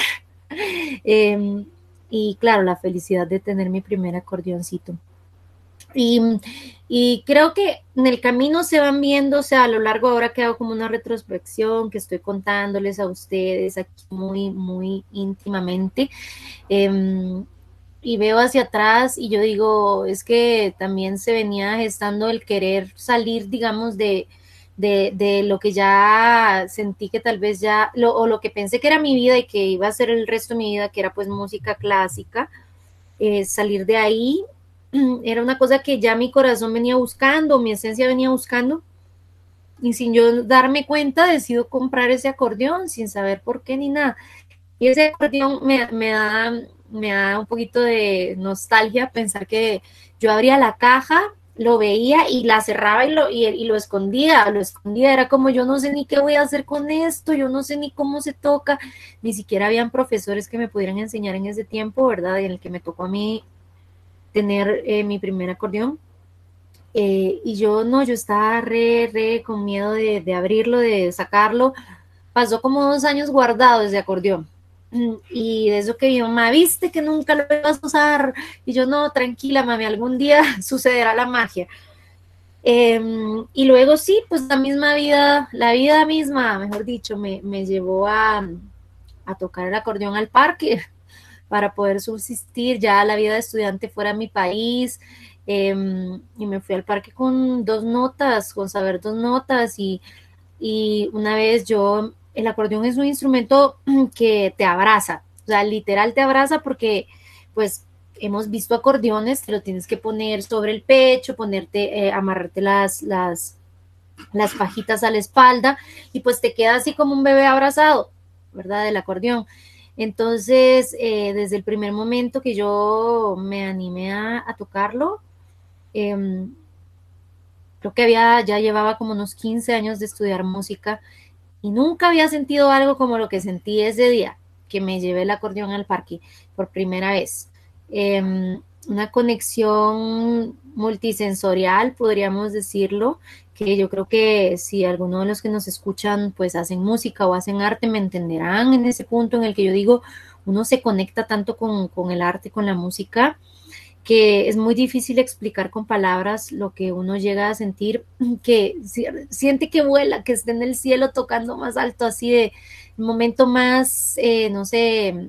Speaker 5: Eh, y claro, la felicidad de tener mi primer acordeoncito. Y, y, creo que en el camino se van viendo, o sea, a lo largo ahora que hago como una retrospección, que estoy contándoles a ustedes aquí muy, muy íntimamente, eh, y veo hacia atrás y yo digo, es que también se venía gestando el querer salir, digamos, de, de, de lo que ya sentí que tal vez ya, lo, o lo que pensé que era mi vida y que iba a ser el resto de mi vida, que era pues música clásica, eh, salir de ahí era una cosa que ya mi corazón venía buscando, mi esencia venía buscando, y sin yo darme cuenta decido comprar ese acordeón sin saber por qué ni nada. Y ese acordeón me, me, da, me da un poquito de nostalgia pensar que yo abría la caja lo veía y la cerraba y lo, y, y lo escondía, lo escondía, era como yo no sé ni qué voy a hacer con esto, yo no sé ni cómo se toca, ni siquiera habían profesores que me pudieran enseñar en ese tiempo, ¿verdad? En el que me tocó a mí tener eh, mi primer acordeón. Eh, y yo no, yo estaba re, re con miedo de, de abrirlo, de sacarlo. Pasó como dos años guardado ese acordeón. Y de eso que mi mamá, viste que nunca lo vas a usar. Y yo, no, tranquila, mami, algún día sucederá la magia. Eh, y luego sí, pues la misma vida, la vida misma, mejor dicho, me, me llevó a, a tocar el acordeón al parque para poder subsistir ya la vida de estudiante fuera de mi país. Eh, y me fui al parque con dos notas, con saber dos notas. Y, y una vez yo, el acordeón es un instrumento que te abraza, o sea, literal te abraza porque pues hemos visto acordeones, te lo tienes que poner sobre el pecho, ponerte, eh, amarrarte las, las, las fajitas a la espalda y pues te queda así como un bebé abrazado, ¿verdad? Del acordeón. Entonces, eh, desde el primer momento que yo me animé a, a tocarlo, eh, creo que había, ya llevaba como unos quince años de estudiar música y nunca había sentido algo como lo que sentí ese día que me llevé el acordeón al parque por primera vez. Eh, una conexión multisensorial, podríamos decirlo, que yo creo que si alguno de los que nos escuchan pues hacen música o hacen arte me entenderán en ese punto en el que yo digo, uno se conecta tanto con, con el arte, con la música, que es muy difícil explicar con palabras lo que uno llega a sentir, que siente que vuela, que está en el cielo tocando más alto, así de un momento más, eh, no sé,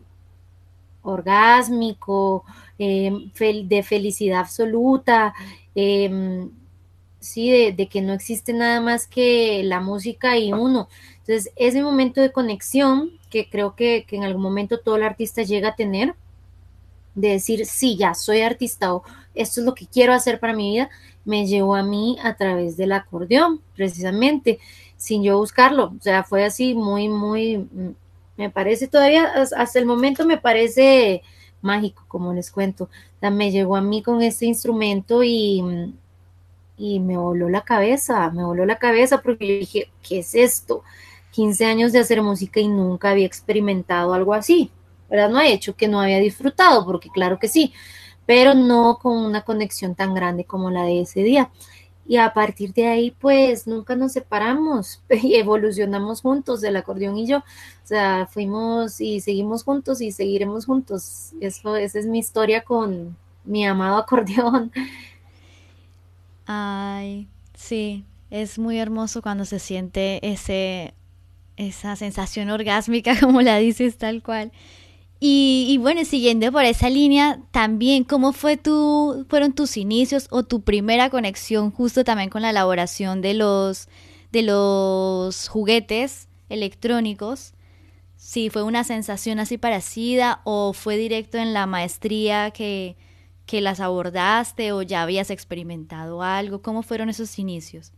Speaker 5: orgásmico, eh, fel de felicidad absoluta, eh, sí, de, de que no existe nada más que la música y uno. Entonces, ese momento de conexión que creo que, que en algún momento todo el artista llega a tener, de decir, sí, ya soy artista o esto es lo que quiero hacer para mi vida, me llevó a mí a través del acordeón, precisamente, sin yo buscarlo. O sea, fue así muy, muy, me parece todavía, hasta el momento me parece mágico, como les cuento. O sea, me llegó a mí con este instrumento y, y me voló la cabeza, me voló la cabeza porque yo dije, ¿qué es esto? quince años de hacer música y nunca había experimentado algo así. ¿Verdad? No ha hecho que no había disfrutado, porque claro que sí, pero no con una conexión tan grande como la de ese día. Y a partir de ahí, pues nunca nos separamos y evolucionamos juntos, el acordeón y yo. O sea, fuimos y seguimos juntos y seguiremos juntos. Eso, esa es mi historia con mi amado acordeón.
Speaker 3: Ay, sí, es muy hermoso cuando se siente ese, esa sensación orgásmica, como la dices, tal cual. Y, y bueno, siguiendo por esa línea, también, ¿cómo fue tu, fueron tus inicios o tu primera conexión justo también con la elaboración de los, de los juguetes electrónicos? Si fue una sensación así parecida o fue directo en la maestría que, que las abordaste o ya habías experimentado algo. ¿Cómo fueron esos inicios?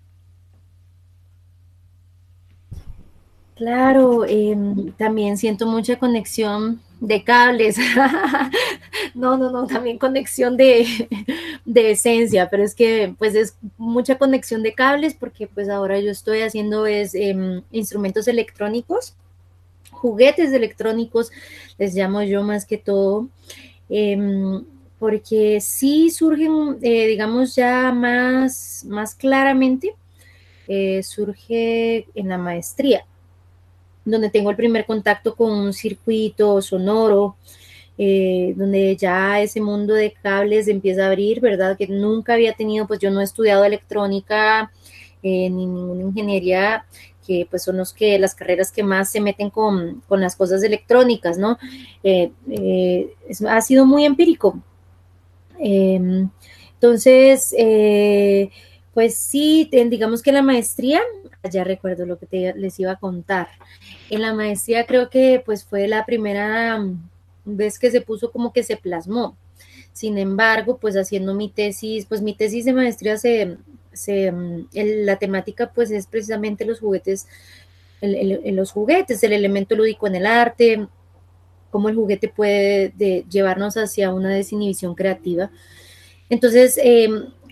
Speaker 5: Claro, eh, también siento mucha conexión de cables. No, no, no, también conexión de, de esencia, pero es que pues es mucha conexión de cables porque pues ahora yo estoy haciendo es eh, instrumentos electrónicos, juguetes electrónicos, les llamo yo más que todo, eh, porque sí surgen, eh, digamos ya más, más claramente, eh, surge en la maestría donde tengo el primer contacto con un circuito sonoro, eh, donde ya ese mundo de cables empieza a abrir, ¿verdad? Que nunca había tenido, pues yo no he estudiado electrónica eh, ni ninguna ingeniería, que pues son los que, las carreras que más se meten con, con las cosas electrónicas, ¿no? Eh, eh, es, ha sido muy empírico. Eh, entonces, eh, pues sí, digamos que la maestría, ya recuerdo lo que te, les iba a contar. En la maestría creo que pues fue la primera vez que se puso como que se plasmó. Sin embargo, pues haciendo mi tesis, pues mi tesis de maestría se, se el, la temática pues es precisamente los juguetes, el, el, el, los juguetes, el elemento lúdico en el arte, cómo el juguete puede de, llevarnos hacia una desinhibición creativa. Entonces, eh,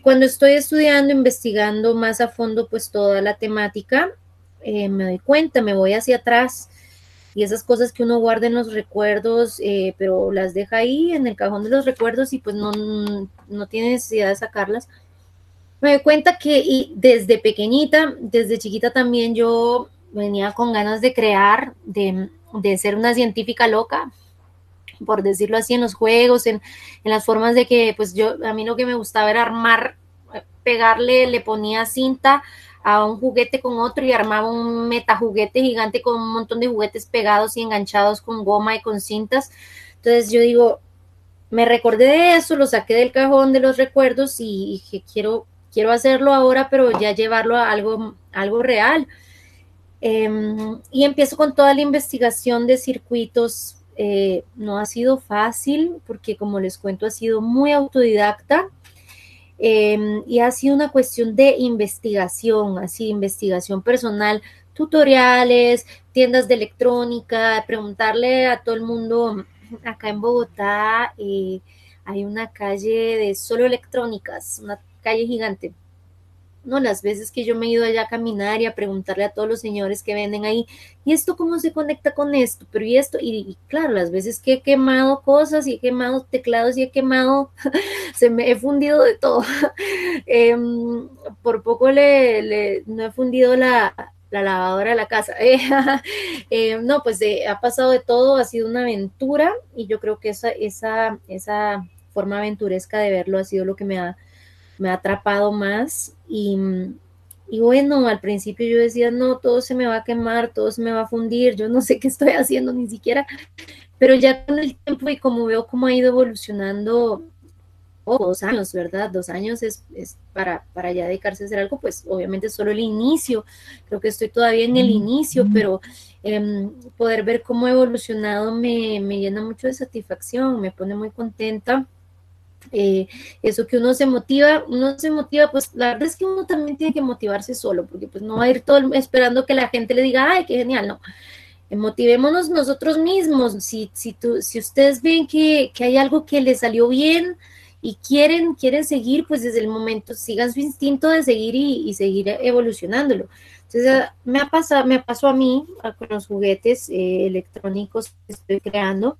Speaker 5: cuando estoy estudiando, investigando más a fondo pues toda la temática, eh, me doy cuenta, me voy hacia atrás y esas cosas que uno guarda en los recuerdos, eh, pero las deja ahí en el cajón de los recuerdos y pues no, no tiene necesidad de sacarlas. Me doy cuenta que y desde pequeñita, desde chiquita también yo venía con ganas de crear, de, de ser una científica loca, por decirlo así, en los juegos, en, en las formas de que, pues yo, a mí lo que me gustaba era armar, pegarle, le ponía cinta a un juguete con otro y armaba un metajuguete gigante con un montón de juguetes pegados y enganchados con goma y con cintas. Entonces yo digo, me recordé de eso, lo saqué del cajón de los recuerdos y dije, quiero, quiero hacerlo ahora, pero ya llevarlo a algo, algo real. Eh, y empiezo con toda la investigación de circuitos. Eh, no ha sido fácil porque, como les cuento, ha sido muy autodidacta. Eh, y ha sido una cuestión de investigación, así, investigación personal, tutoriales, tiendas de electrónica, preguntarle a todo el mundo. Acá en Bogotá eh, hay una calle de solo electrónicas, una calle gigante. No, las veces que yo me he ido allá a caminar y a preguntarle a todos los señores que venden ahí, ¿y esto cómo se conecta con esto? Pero y esto, y, y claro, las veces que he quemado cosas y he quemado teclados y he quemado, se me he fundido de todo. eh, por poco le, le, no he fundido la, la lavadora de la casa. eh, no, pues eh, ha pasado de todo, ha sido una aventura y yo creo que esa, esa, esa forma aventuresca de verlo ha sido lo que me ha me ha atrapado más y, y bueno, al principio yo decía, no, todo se me va a quemar, todo se me va a fundir, yo no sé qué estoy haciendo ni siquiera, pero ya con el tiempo y como veo cómo ha ido evolucionando, oh, dos años, ¿verdad? Dos años es, es para, para ya dedicarse a hacer algo, pues obviamente solo el inicio, creo que estoy todavía en el inicio, pero eh, poder ver cómo ha evolucionado me, me llena mucho de satisfacción, me pone muy contenta. Eh, eso que uno se motiva, uno se motiva, pues la verdad es que uno también tiene que motivarse solo, porque pues no va a ir todo el, esperando que la gente le diga, ay, qué genial, no, eh, motivémonos nosotros mismos, si, si, tú, si ustedes ven que, que hay algo que les salió bien y quieren, quieren seguir, pues desde el momento sigan su instinto de seguir y, y seguir evolucionándolo. Entonces me ha pasado, me pasó a mí con los juguetes eh, electrónicos que estoy creando.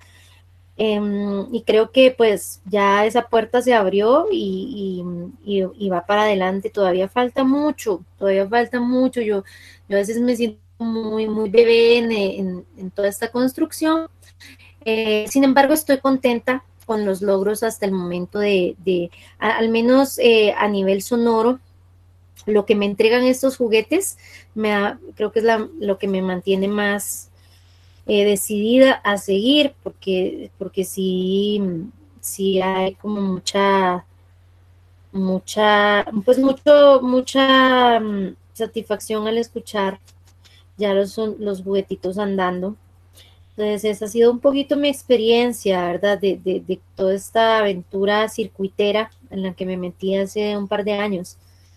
Speaker 5: Um, y creo que pues ya esa puerta se abrió y, y, y, y va para adelante. Todavía falta mucho, todavía falta mucho. Yo, yo a veces me siento muy, muy bebé en, en, en toda esta construcción. Eh, sin embargo, estoy contenta con los logros hasta el momento de, de a, al menos eh, a nivel sonoro, lo que me entregan estos juguetes, me ha, creo que es la, lo que me mantiene más Eh, decidida a seguir, porque, porque sí, sí hay como mucha, mucha, pues mucho, mucha um, satisfacción al escuchar ya los, los juguetitos andando. Entonces esa ha sido un poquito mi experiencia, ¿verdad? De, de, de toda esta aventura circuitera en la que me metí hace un par de años.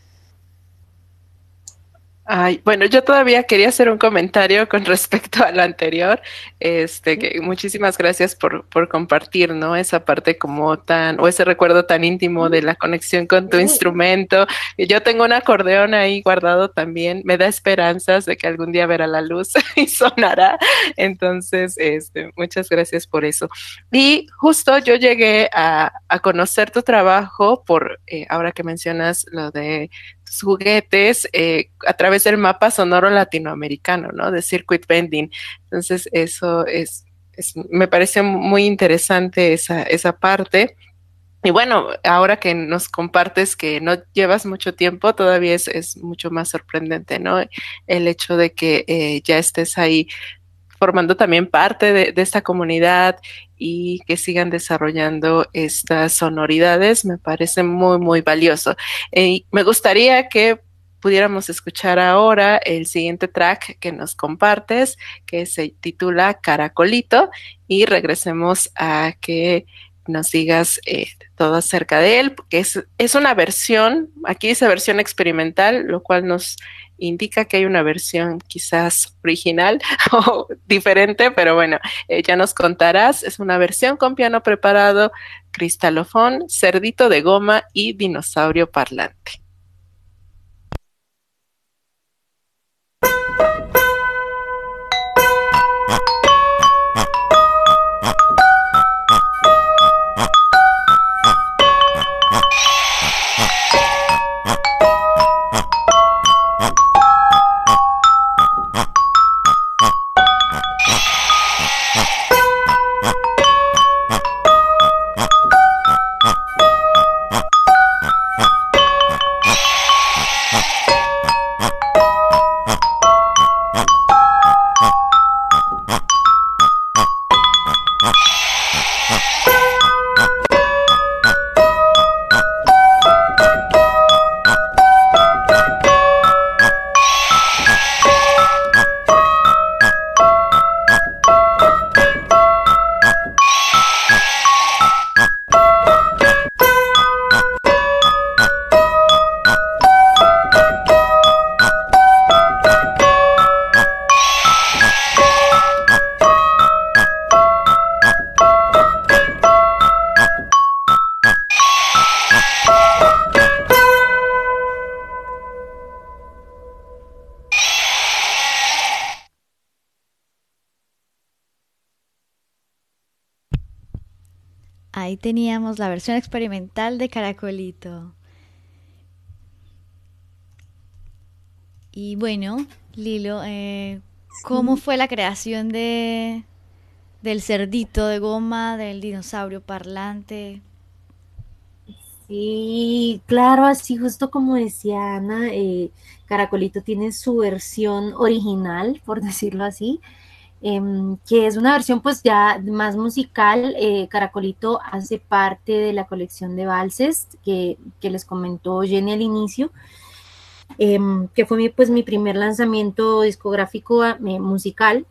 Speaker 2: Ay, bueno, yo todavía quería hacer un comentario con respecto a lo anterior. Este, que muchísimas gracias por, por compartir, ¿no? Esa parte como tan, o ese recuerdo tan íntimo de la conexión con tu instrumento. Yo tengo un acordeón ahí guardado también. Me da esperanzas de que algún día verá la luz y sonará. Entonces, este, muchas gracias por eso. Y justo yo llegué a, a conocer tu trabajo por, eh, ahora que mencionas lo de tus juguetes, eh, a través del mapa sonoro latinoamericano, ¿no? De circuit bending. Entonces, eso es, es me parece muy interesante esa, esa parte. Y bueno, ahora que nos compartes que no llevas mucho tiempo, todavía es, es mucho más sorprendente, ¿no? El hecho de que eh, ya estés ahí formando también parte de, de esta comunidad y que sigan desarrollando estas sonoridades, me parece muy, muy valioso. Eh, me gustaría que pudiéramos escuchar ahora el siguiente track que nos compartes, que se titula Caracolito, y regresemos a que nos digas eh, todo acerca de él, porque es, es una versión, aquí dice versión experimental, lo cual nos indica que hay una versión quizás original o diferente, pero bueno, eh, ya nos contarás. Es una versión con piano preparado, cristalofón, cerdito de goma y dinosaurio parlante.
Speaker 3: Ahí teníamos la versión experimental de Caracolito. Y bueno, Lilo, eh, ¿cómo fue la creación de del cerdito de goma, del dinosaurio parlante?
Speaker 5: Sí, claro, así justo como decía Ana, eh, Caracolito tiene su versión original, por decirlo así, em, que es una versión pues ya más musical. eh, Caracolito hace parte de la colección de valses que, que les comentó Jenny al inicio, em, que fue mi, pues mi primer lanzamiento discográfico eh, musical.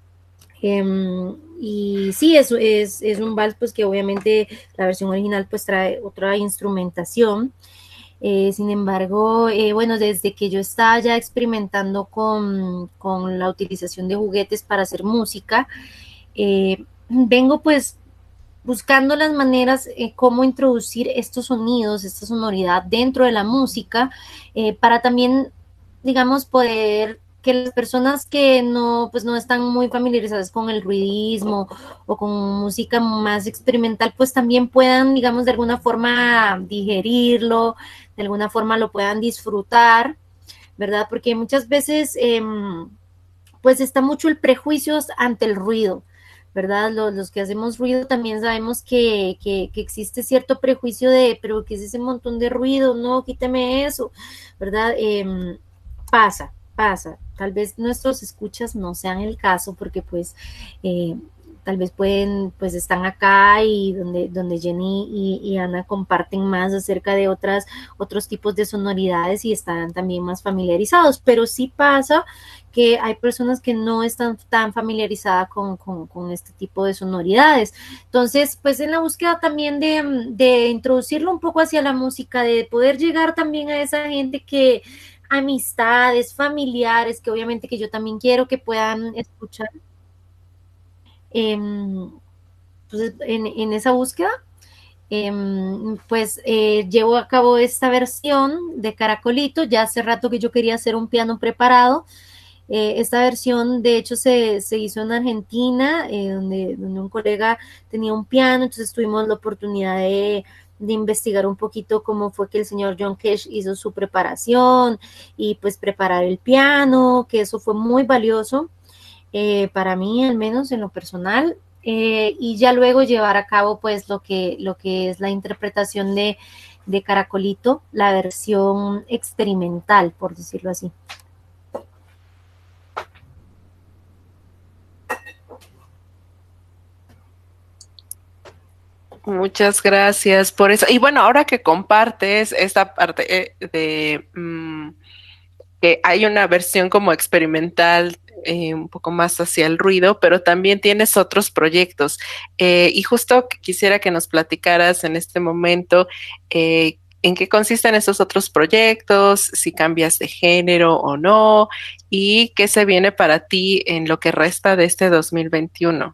Speaker 5: Em, y sí, es, es, es un vals pues que obviamente la versión original pues trae otra instrumentación. Eh, sin embargo, eh, bueno, desde que yo estaba ya experimentando con, con la utilización de juguetes para hacer música, eh, vengo pues buscando las maneras eh, cómo introducir estos sonidos, esta sonoridad dentro de la música, eh, para también, digamos, poder que las personas que no, pues no están muy familiarizadas con el ruidismo o con música más experimental, pues también puedan, digamos, de alguna forma digerirlo, de alguna forma lo puedan disfrutar, ¿verdad? Porque muchas veces, eh, pues está mucho el prejuicio ante el ruido, ¿verdad? Los, los que hacemos ruido también sabemos que, que, que, existe cierto prejuicio de, pero ¿qué es ese montón de ruido? No, quítame eso, ¿verdad? Eh, pasa, pasa. Tal vez nuestros escuchas no sean el caso porque pues eh, tal vez pueden, pues están acá y donde, donde Jenny y, y Ana comparten más acerca de otras, otros tipos de sonoridades y están también más familiarizados, pero sí pasa que hay personas que no están tan familiarizadas con, con, con este tipo de sonoridades. Entonces, pues en la búsqueda también de, de introducirlo un poco hacia la música, de poder llegar también a esa gente que, amistades, familiares, que obviamente que yo también quiero que puedan escuchar. Eh, pues en, en esa búsqueda, eh, pues eh, llevo a cabo esta versión de Caracolito. Ya hace rato que yo quería hacer un piano preparado. Eh, esta versión, de hecho, se, se hizo en Argentina, eh, donde, donde un colega tenía un piano, entonces tuvimos la oportunidad de, de investigar un poquito cómo fue que el señor John Cage hizo su preparación y pues preparar el piano, que eso fue muy valioso eh, para mí, al menos en lo personal, eh, y ya luego llevar a cabo pues lo que, lo que es la interpretación de, de Caracolito, la versión experimental, por decirlo así.
Speaker 2: Muchas gracias por eso. Y bueno, ahora que compartes esta parte eh, de, mmm, que hay una versión como experimental, eh, un poco más hacia el ruido, pero también tienes otros proyectos. Eh, y justo quisiera que nos platicaras en este momento eh, en qué consisten esos otros proyectos, si cambias de género o no, y qué se viene para ti en lo que resta de este dos mil veintiuno.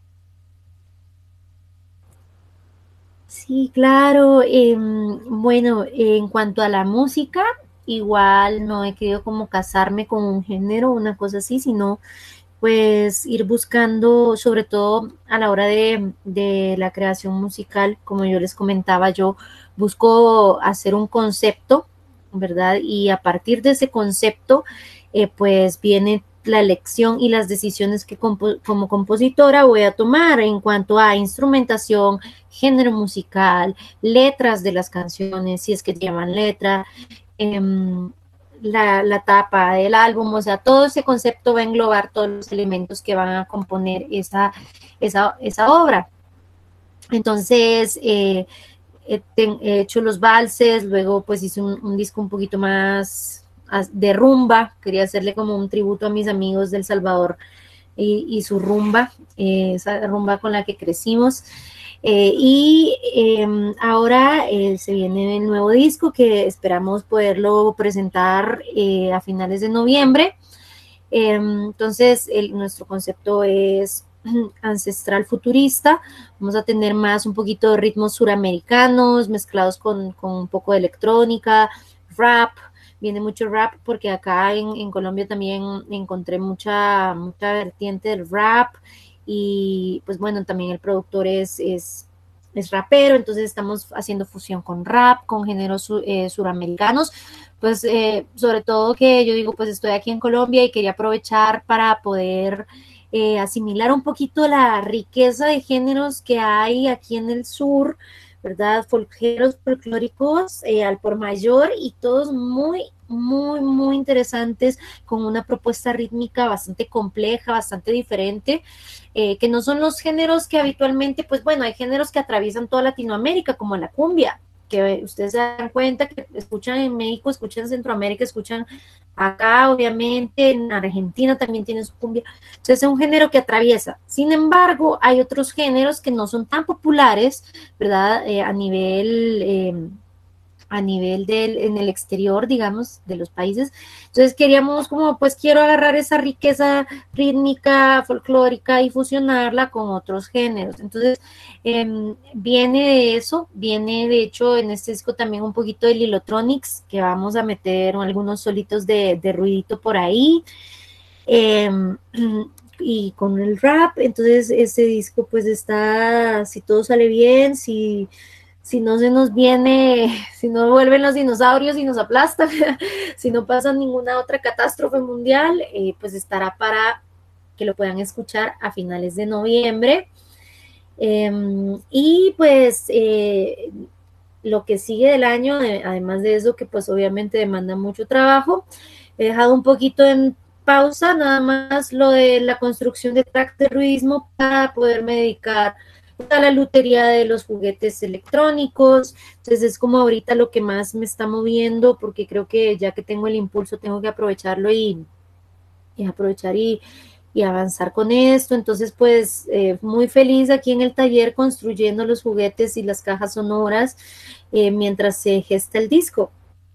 Speaker 5: Sí, claro. em, bueno, en cuanto a la música, igual no he querido como casarme con un género, una cosa así, sino pues ir buscando, sobre todo a la hora de, de la creación musical, como yo les comentaba, yo busco hacer un concepto, ¿verdad? Y a partir de ese concepto, eh, pues viene la elección y las decisiones que compo como compositora voy a tomar en cuanto a instrumentación, género musical, letras de las canciones, si es que llevan letra, eh, la, la tapa del álbum, o sea, todo ese concepto va a englobar todos los elementos que van a componer esa, esa, esa obra. Entonces, eh, he, he, hecho los valses, luego pues hice un, un disco un poquito más de rumba, quería hacerle como un tributo a mis amigos del Salvador y, y su rumba, eh, esa rumba con la que crecimos. Eh, y eh, ahora eh, se viene el nuevo disco que esperamos poderlo presentar eh, a finales de noviembre. Eh, entonces, el, nuestro concepto es ancestral futurista. Vamos a tener más un poquito de ritmos suramericanos mezclados con, con un poco de electrónica, rap. Viene mucho rap porque acá en, en Colombia también encontré mucha, mucha vertiente del rap. Y pues bueno, también el productor es, es, es rapero, entonces estamos haciendo fusión con rap, con géneros eh, suramericanos, pues eh, sobre todo que yo digo, pues estoy aquí en Colombia y quería aprovechar para poder eh, asimilar un poquito la riqueza de géneros que hay aquí en el sur, ¿verdad? Folcleros, folclóricos eh, al por mayor y todos muy, muy, muy interesantes, con una propuesta rítmica bastante compleja, bastante diferente, eh, que no son los géneros que habitualmente, pues bueno, hay géneros que atraviesan toda Latinoamérica, como la cumbia, que ustedes se dan cuenta que escuchan en México, escuchan en Centroamérica, escuchan acá, obviamente, en Argentina también tienen su cumbia. Entonces es un género que atraviesa. Sin embargo, hay otros géneros que no son tan populares, ¿verdad? Eh, a nivel... Eh, a nivel del, en el exterior, digamos, de los países. Entonces queríamos como, pues quiero agarrar esa riqueza rítmica, folclórica y fusionarla con otros géneros. Entonces eh, viene de eso, viene de hecho en este disco también un poquito de Lilotronics, que vamos a meter algunos solitos de, de ruidito por ahí. Eh, y con el rap, entonces este disco pues está, si todo sale bien, si si no se nos viene, si no vuelven los dinosaurios y nos aplastan, si no pasa ninguna otra catástrofe mundial, eh, pues estará para que lo puedan escuchar a finales de noviembre. Eh, y pues eh, lo que sigue del año, eh, además de eso, que pues obviamente demanda mucho trabajo, he dejado un poquito en pausa nada más lo de la construcción de tracks de ruidismo para poderme dedicar a la lutería de los juguetes electrónicos. Entonces es como ahorita lo que más me está moviendo, porque creo que ya que tengo el impulso tengo que aprovecharlo y, y aprovechar y, y avanzar con esto. Entonces pues eh, muy feliz aquí en el taller construyendo los juguetes y las cajas sonoras eh, mientras se gesta el disco.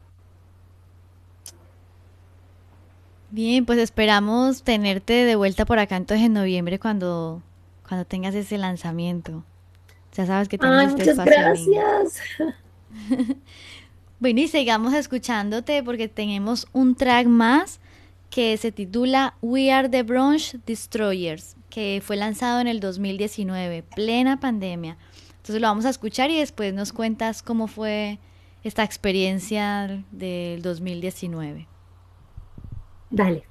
Speaker 3: Bien, pues esperamos tenerte de vuelta por acá entonces en noviembre cuando cuando tengas ese lanzamiento. Ya sabes que tienes
Speaker 5: Ay,
Speaker 3: este
Speaker 5: muchas
Speaker 3: espacio.
Speaker 5: Gracias.
Speaker 3: Bueno, y sigamos escuchándote porque tenemos un track más que se titula We Are the Brunch Destroyers, que fue lanzado en el dos mil diecinueve, plena pandemia. Entonces lo vamos a escuchar y después nos cuentas cómo fue esta experiencia del dos mil diecinueve.
Speaker 5: Dale.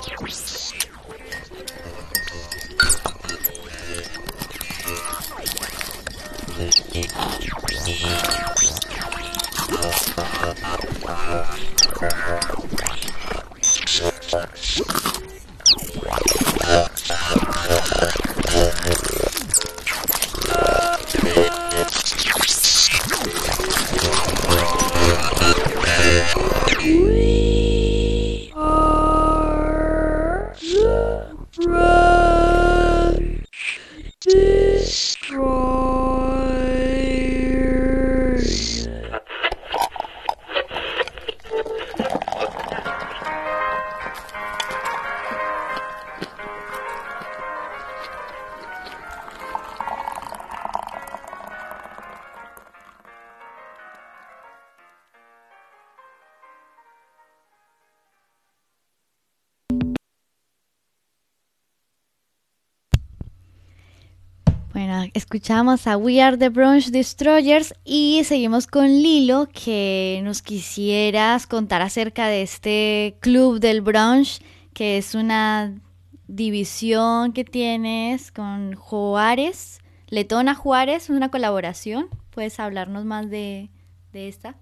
Speaker 3: Bueno, escuchamos a We Are the Brunch Destroyers y seguimos con Lilo, que nos quisieras contar acerca de este club del brunch, que es una división que tienes con Juárez, Letona Juárez, una colaboración. ¿Puedes hablarnos más de, de esta?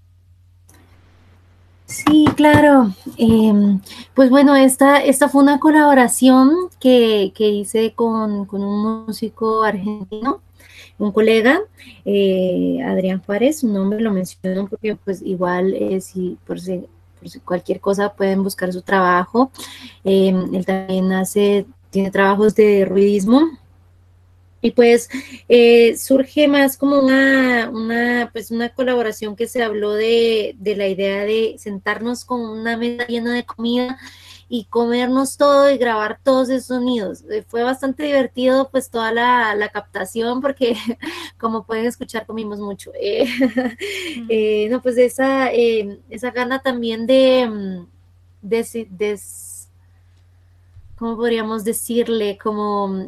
Speaker 5: Sí, claro. Eh, pues bueno, esta, esta fue una colaboración que, que hice con, con un músico argentino, un colega, eh, Adrián Juárez, su nombre lo menciono porque pues igual eh, si, por si, por si cualquier cosa pueden buscar su trabajo. Eh, él también hace, tiene trabajos de ruidismo. Y pues eh, surge más como una, una, pues una colaboración que se habló de, de la idea de sentarnos con una mesa llena de comida y comernos todo y grabar todos esos sonidos. Eh, fue bastante divertido pues toda la, la captación porque como pueden escuchar comimos mucho. Eh, eh, no, pues esa, eh, esa gana también de, de, de, ¿cómo podríamos decirle? Como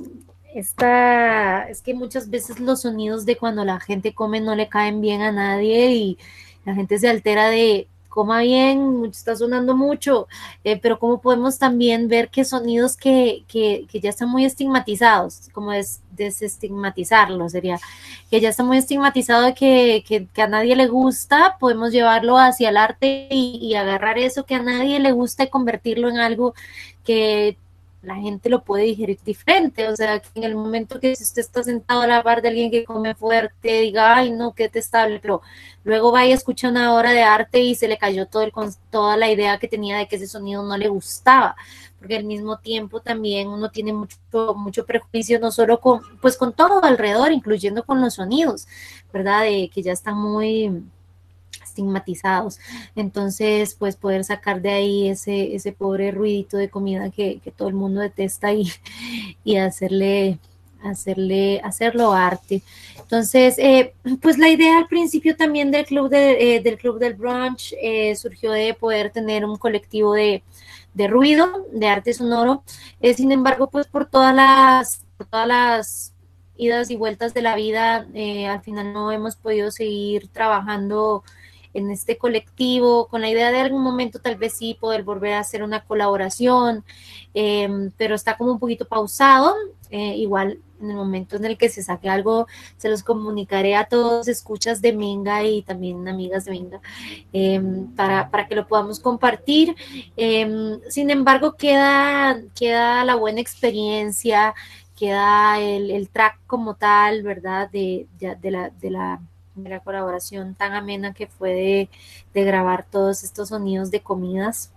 Speaker 5: esta, es que muchas veces los sonidos de cuando la gente come no le caen bien a nadie y la gente se altera de coma bien, está sonando mucho, eh, pero cómo podemos también ver que sonidos que, que, que ya están muy estigmatizados, como es desestigmatizarlos, sería que ya está muy estigmatizado que, que, que a nadie le gusta, podemos llevarlo hacia el arte y, y agarrar eso que a nadie le gusta y convertirlo en algo que la gente lo puede digerir diferente, o sea, que en el momento que si usted está sentado a la par de alguien que come fuerte, diga, ay, no, qué detestable, pero luego vaya a escuchar una obra de arte y se le cayó todo el, toda la idea que tenía de que ese sonido no le gustaba, porque al mismo tiempo también uno tiene mucho, mucho prejuicio, no solo con, pues con todo alrededor, incluyendo con los sonidos, ¿verdad? De que ya están muy estigmatizados, entonces pues poder sacar de ahí ese, ese pobre ruidito de comida que, que todo el mundo detesta y, y hacerle, hacerle, hacerlo arte. Entonces, eh, pues la idea al principio también del club, de, eh, del, club del brunch eh, surgió de poder tener un colectivo de, de ruido, de arte sonoro, eh, sin embargo, pues por todas las, por todas las idas y vueltas de la vida, eh, al final no hemos podido seguir trabajando en este colectivo, con la idea de algún momento tal vez sí poder volver a hacer una colaboración, eh, pero está como un poquito pausado, eh, igual en el momento en el que se saque algo, se los comunicaré a todos escuchas de Minga y también amigas de Minga, eh, para, para que lo podamos compartir. Eh, sin embargo, queda, queda la buena experiencia, queda el, el track como tal, ¿verdad? De, de, de la... De la de la colaboración tan amena que fue de, de grabar todos estos sonidos de comidas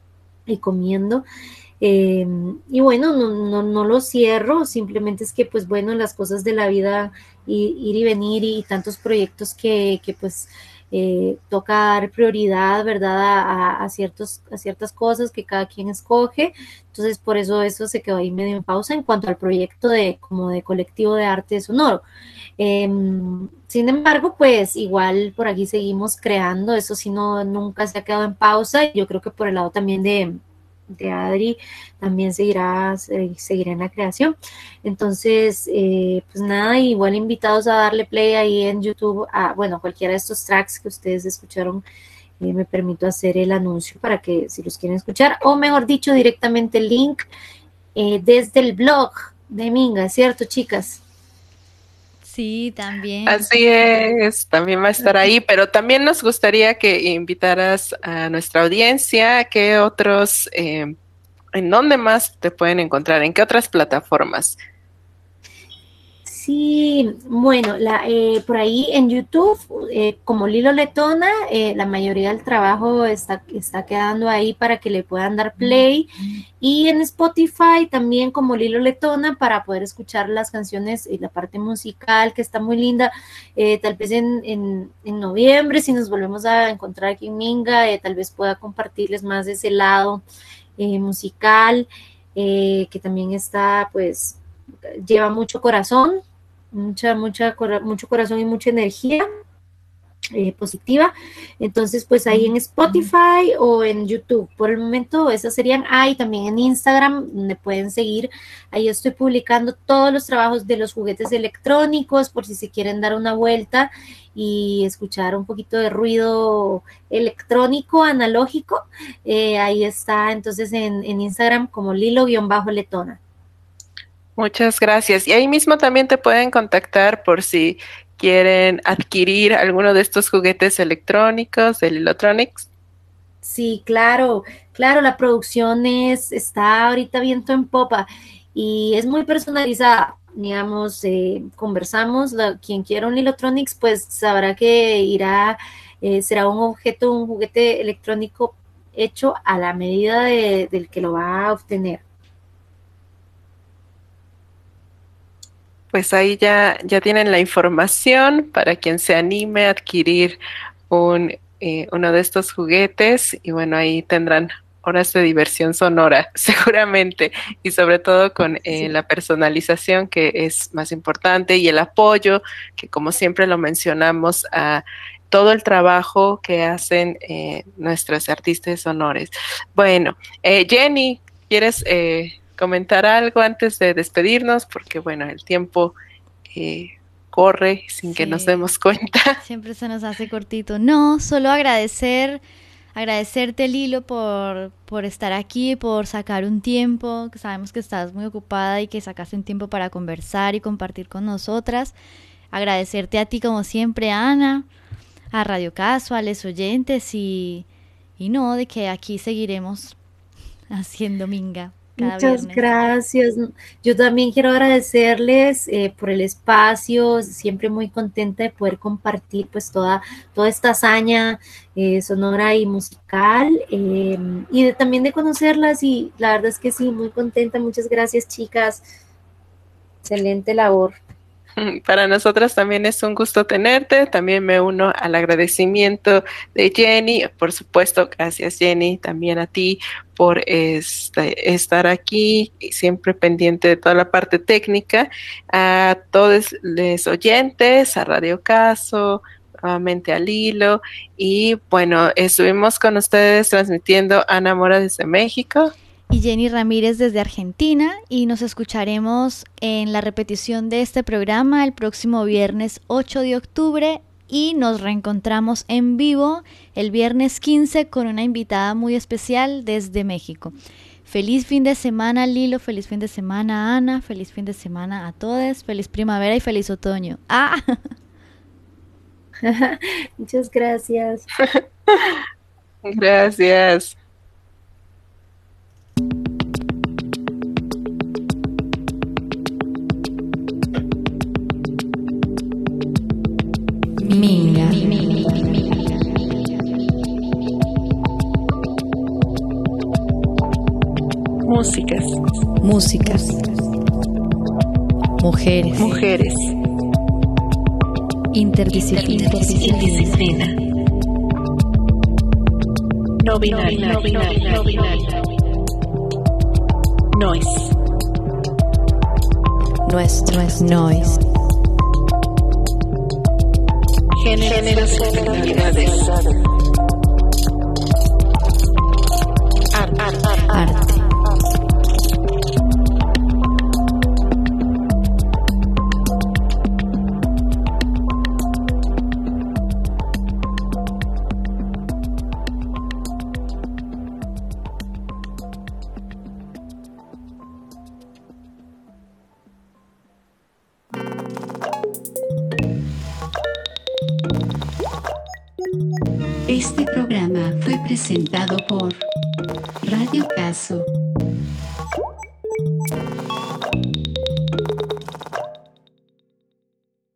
Speaker 5: y comiendo. Eh, y bueno, no, no, no lo cierro, simplemente es que pues bueno, las cosas de la vida, ir, ir y venir y tantos proyectos que, que pues eh, toca dar prioridad, ¿verdad? A, a, ciertos, a ciertas cosas que cada quien escoge, entonces por eso eso se quedó ahí medio en pausa en cuanto al proyecto de como de colectivo de arte sonoro. Eh, sin embargo, pues igual por aquí seguimos creando, eso sí no, nunca se ha quedado en pausa, y yo creo que por el lado también de, de Adri también seguirá, seguirá en la creación. Entonces, eh, pues nada, igual invitados a darle play ahí en YouTube a, bueno, cualquiera de estos tracks que ustedes escucharon eh, me permito hacer el anuncio para que si los quieren escuchar, o mejor dicho, directamente el link eh, desde el blog de Minga, ¿cierto, chicas?
Speaker 3: Sí, también.
Speaker 2: Así es, también va a estar ahí, pero también nos gustaría que invitaras a nuestra audiencia, ¿qué otros, eh, en dónde más te pueden encontrar? ¿En qué otras plataformas?
Speaker 5: Sí, bueno, la, eh, por ahí en YouTube, eh, como Lilo Letona, eh, la mayoría del trabajo está, está quedando ahí para que le puedan dar play. Y en Spotify también como Lilo Letona para poder escuchar las canciones y la parte musical que está muy linda. Eh, tal vez en, en, en noviembre, si nos volvemos a encontrar aquí en Minga, eh, tal vez pueda compartirles más de ese lado eh, musical, eh, que también está, pues, lleva mucho corazón. Mucha, mucha, mucho corazón y mucha energía eh, positiva. Entonces, pues ahí en Spotify o en YouTube. Por el momento, esas serían. Ah, y también en Instagram, me pueden seguir. Ahí estoy publicando todos los trabajos de los juguetes electrónicos, por si se quieren dar una vuelta y escuchar un poquito de ruido electrónico, analógico. Eh, ahí está, entonces, en, en Instagram como Lilo-Letona.
Speaker 2: Muchas gracias. Y ahí mismo también te pueden contactar por si quieren adquirir alguno de estos juguetes electrónicos de Lilotronics.
Speaker 5: Sí, claro, claro, la producción es, está ahorita viento en popa y es muy personalizada. Digamos, eh, conversamos, la, quien quiera un Lilotronics, pues sabrá que irá, eh, será un objeto, un juguete electrónico hecho a la medida de, del que lo va a obtener.
Speaker 2: Pues ahí ya, ya tienen la información para quien se anime a adquirir un, eh, uno de estos juguetes y bueno, ahí tendrán horas de diversión sonora seguramente y sobre todo con eh, sí. la personalización que es más importante y el apoyo que como siempre lo mencionamos a todo el trabajo que hacen eh, nuestros artistas sonores. Bueno, eh, Jenny, ¿quieres... Eh, comentar algo antes de despedirnos? Porque bueno, el tiempo eh, corre sin sí. que nos demos cuenta.
Speaker 3: Siempre se nos hace cortito. No, solo agradecer, agradecerte Lilo por, por estar aquí, por sacar un tiempo, que sabemos que estás muy ocupada y que sacaste un tiempo para conversar y compartir con nosotras. Agradecerte a ti como siempre, Ana, a Radio Caso, a los oyentes y, y no, de que aquí seguiremos haciendo Minga.
Speaker 5: Muchas viernes. Gracias. Yo también quiero agradecerles eh, por el espacio, siempre muy contenta de poder compartir pues toda, toda esta hazaña eh, sonora y musical eh, y de, también de conocerlas y la verdad es que sí, muy contenta. Muchas gracias, chicas. Excelente labor.
Speaker 2: Para nosotras también es un gusto tenerte, también me uno al agradecimiento de Jenny, por supuesto, gracias Jenny, también a ti por este, estar aquí y siempre pendiente de toda la parte técnica, a todos los oyentes, a Radio Caso, nuevamente a Lilo y bueno, estuvimos con ustedes transmitiendo Ana Mora desde México.
Speaker 3: Y Jenny Ramírez desde Argentina y nos escucharemos en la repetición de este programa el próximo viernes ocho de octubre y nos reencontramos en vivo el viernes quince con una invitada muy especial desde México. Feliz fin de semana Lilo, feliz fin de semana Ana, feliz fin de semana a todos, feliz primavera y feliz otoño. ¡Ah!
Speaker 5: Muchas gracias.
Speaker 2: Gracias.
Speaker 1: Minga.
Speaker 2: Músicas.
Speaker 1: Músicas. Mujeres.
Speaker 2: Mujeres.
Speaker 1: Interdisciplina.
Speaker 2: Interdisciplina. No binaria. No binaria. No binaria. Noise.
Speaker 1: Nuestro es noise.
Speaker 2: Géneros y actividades. Arte.
Speaker 1: Arte. Este programa fue presentado por Radio Caso.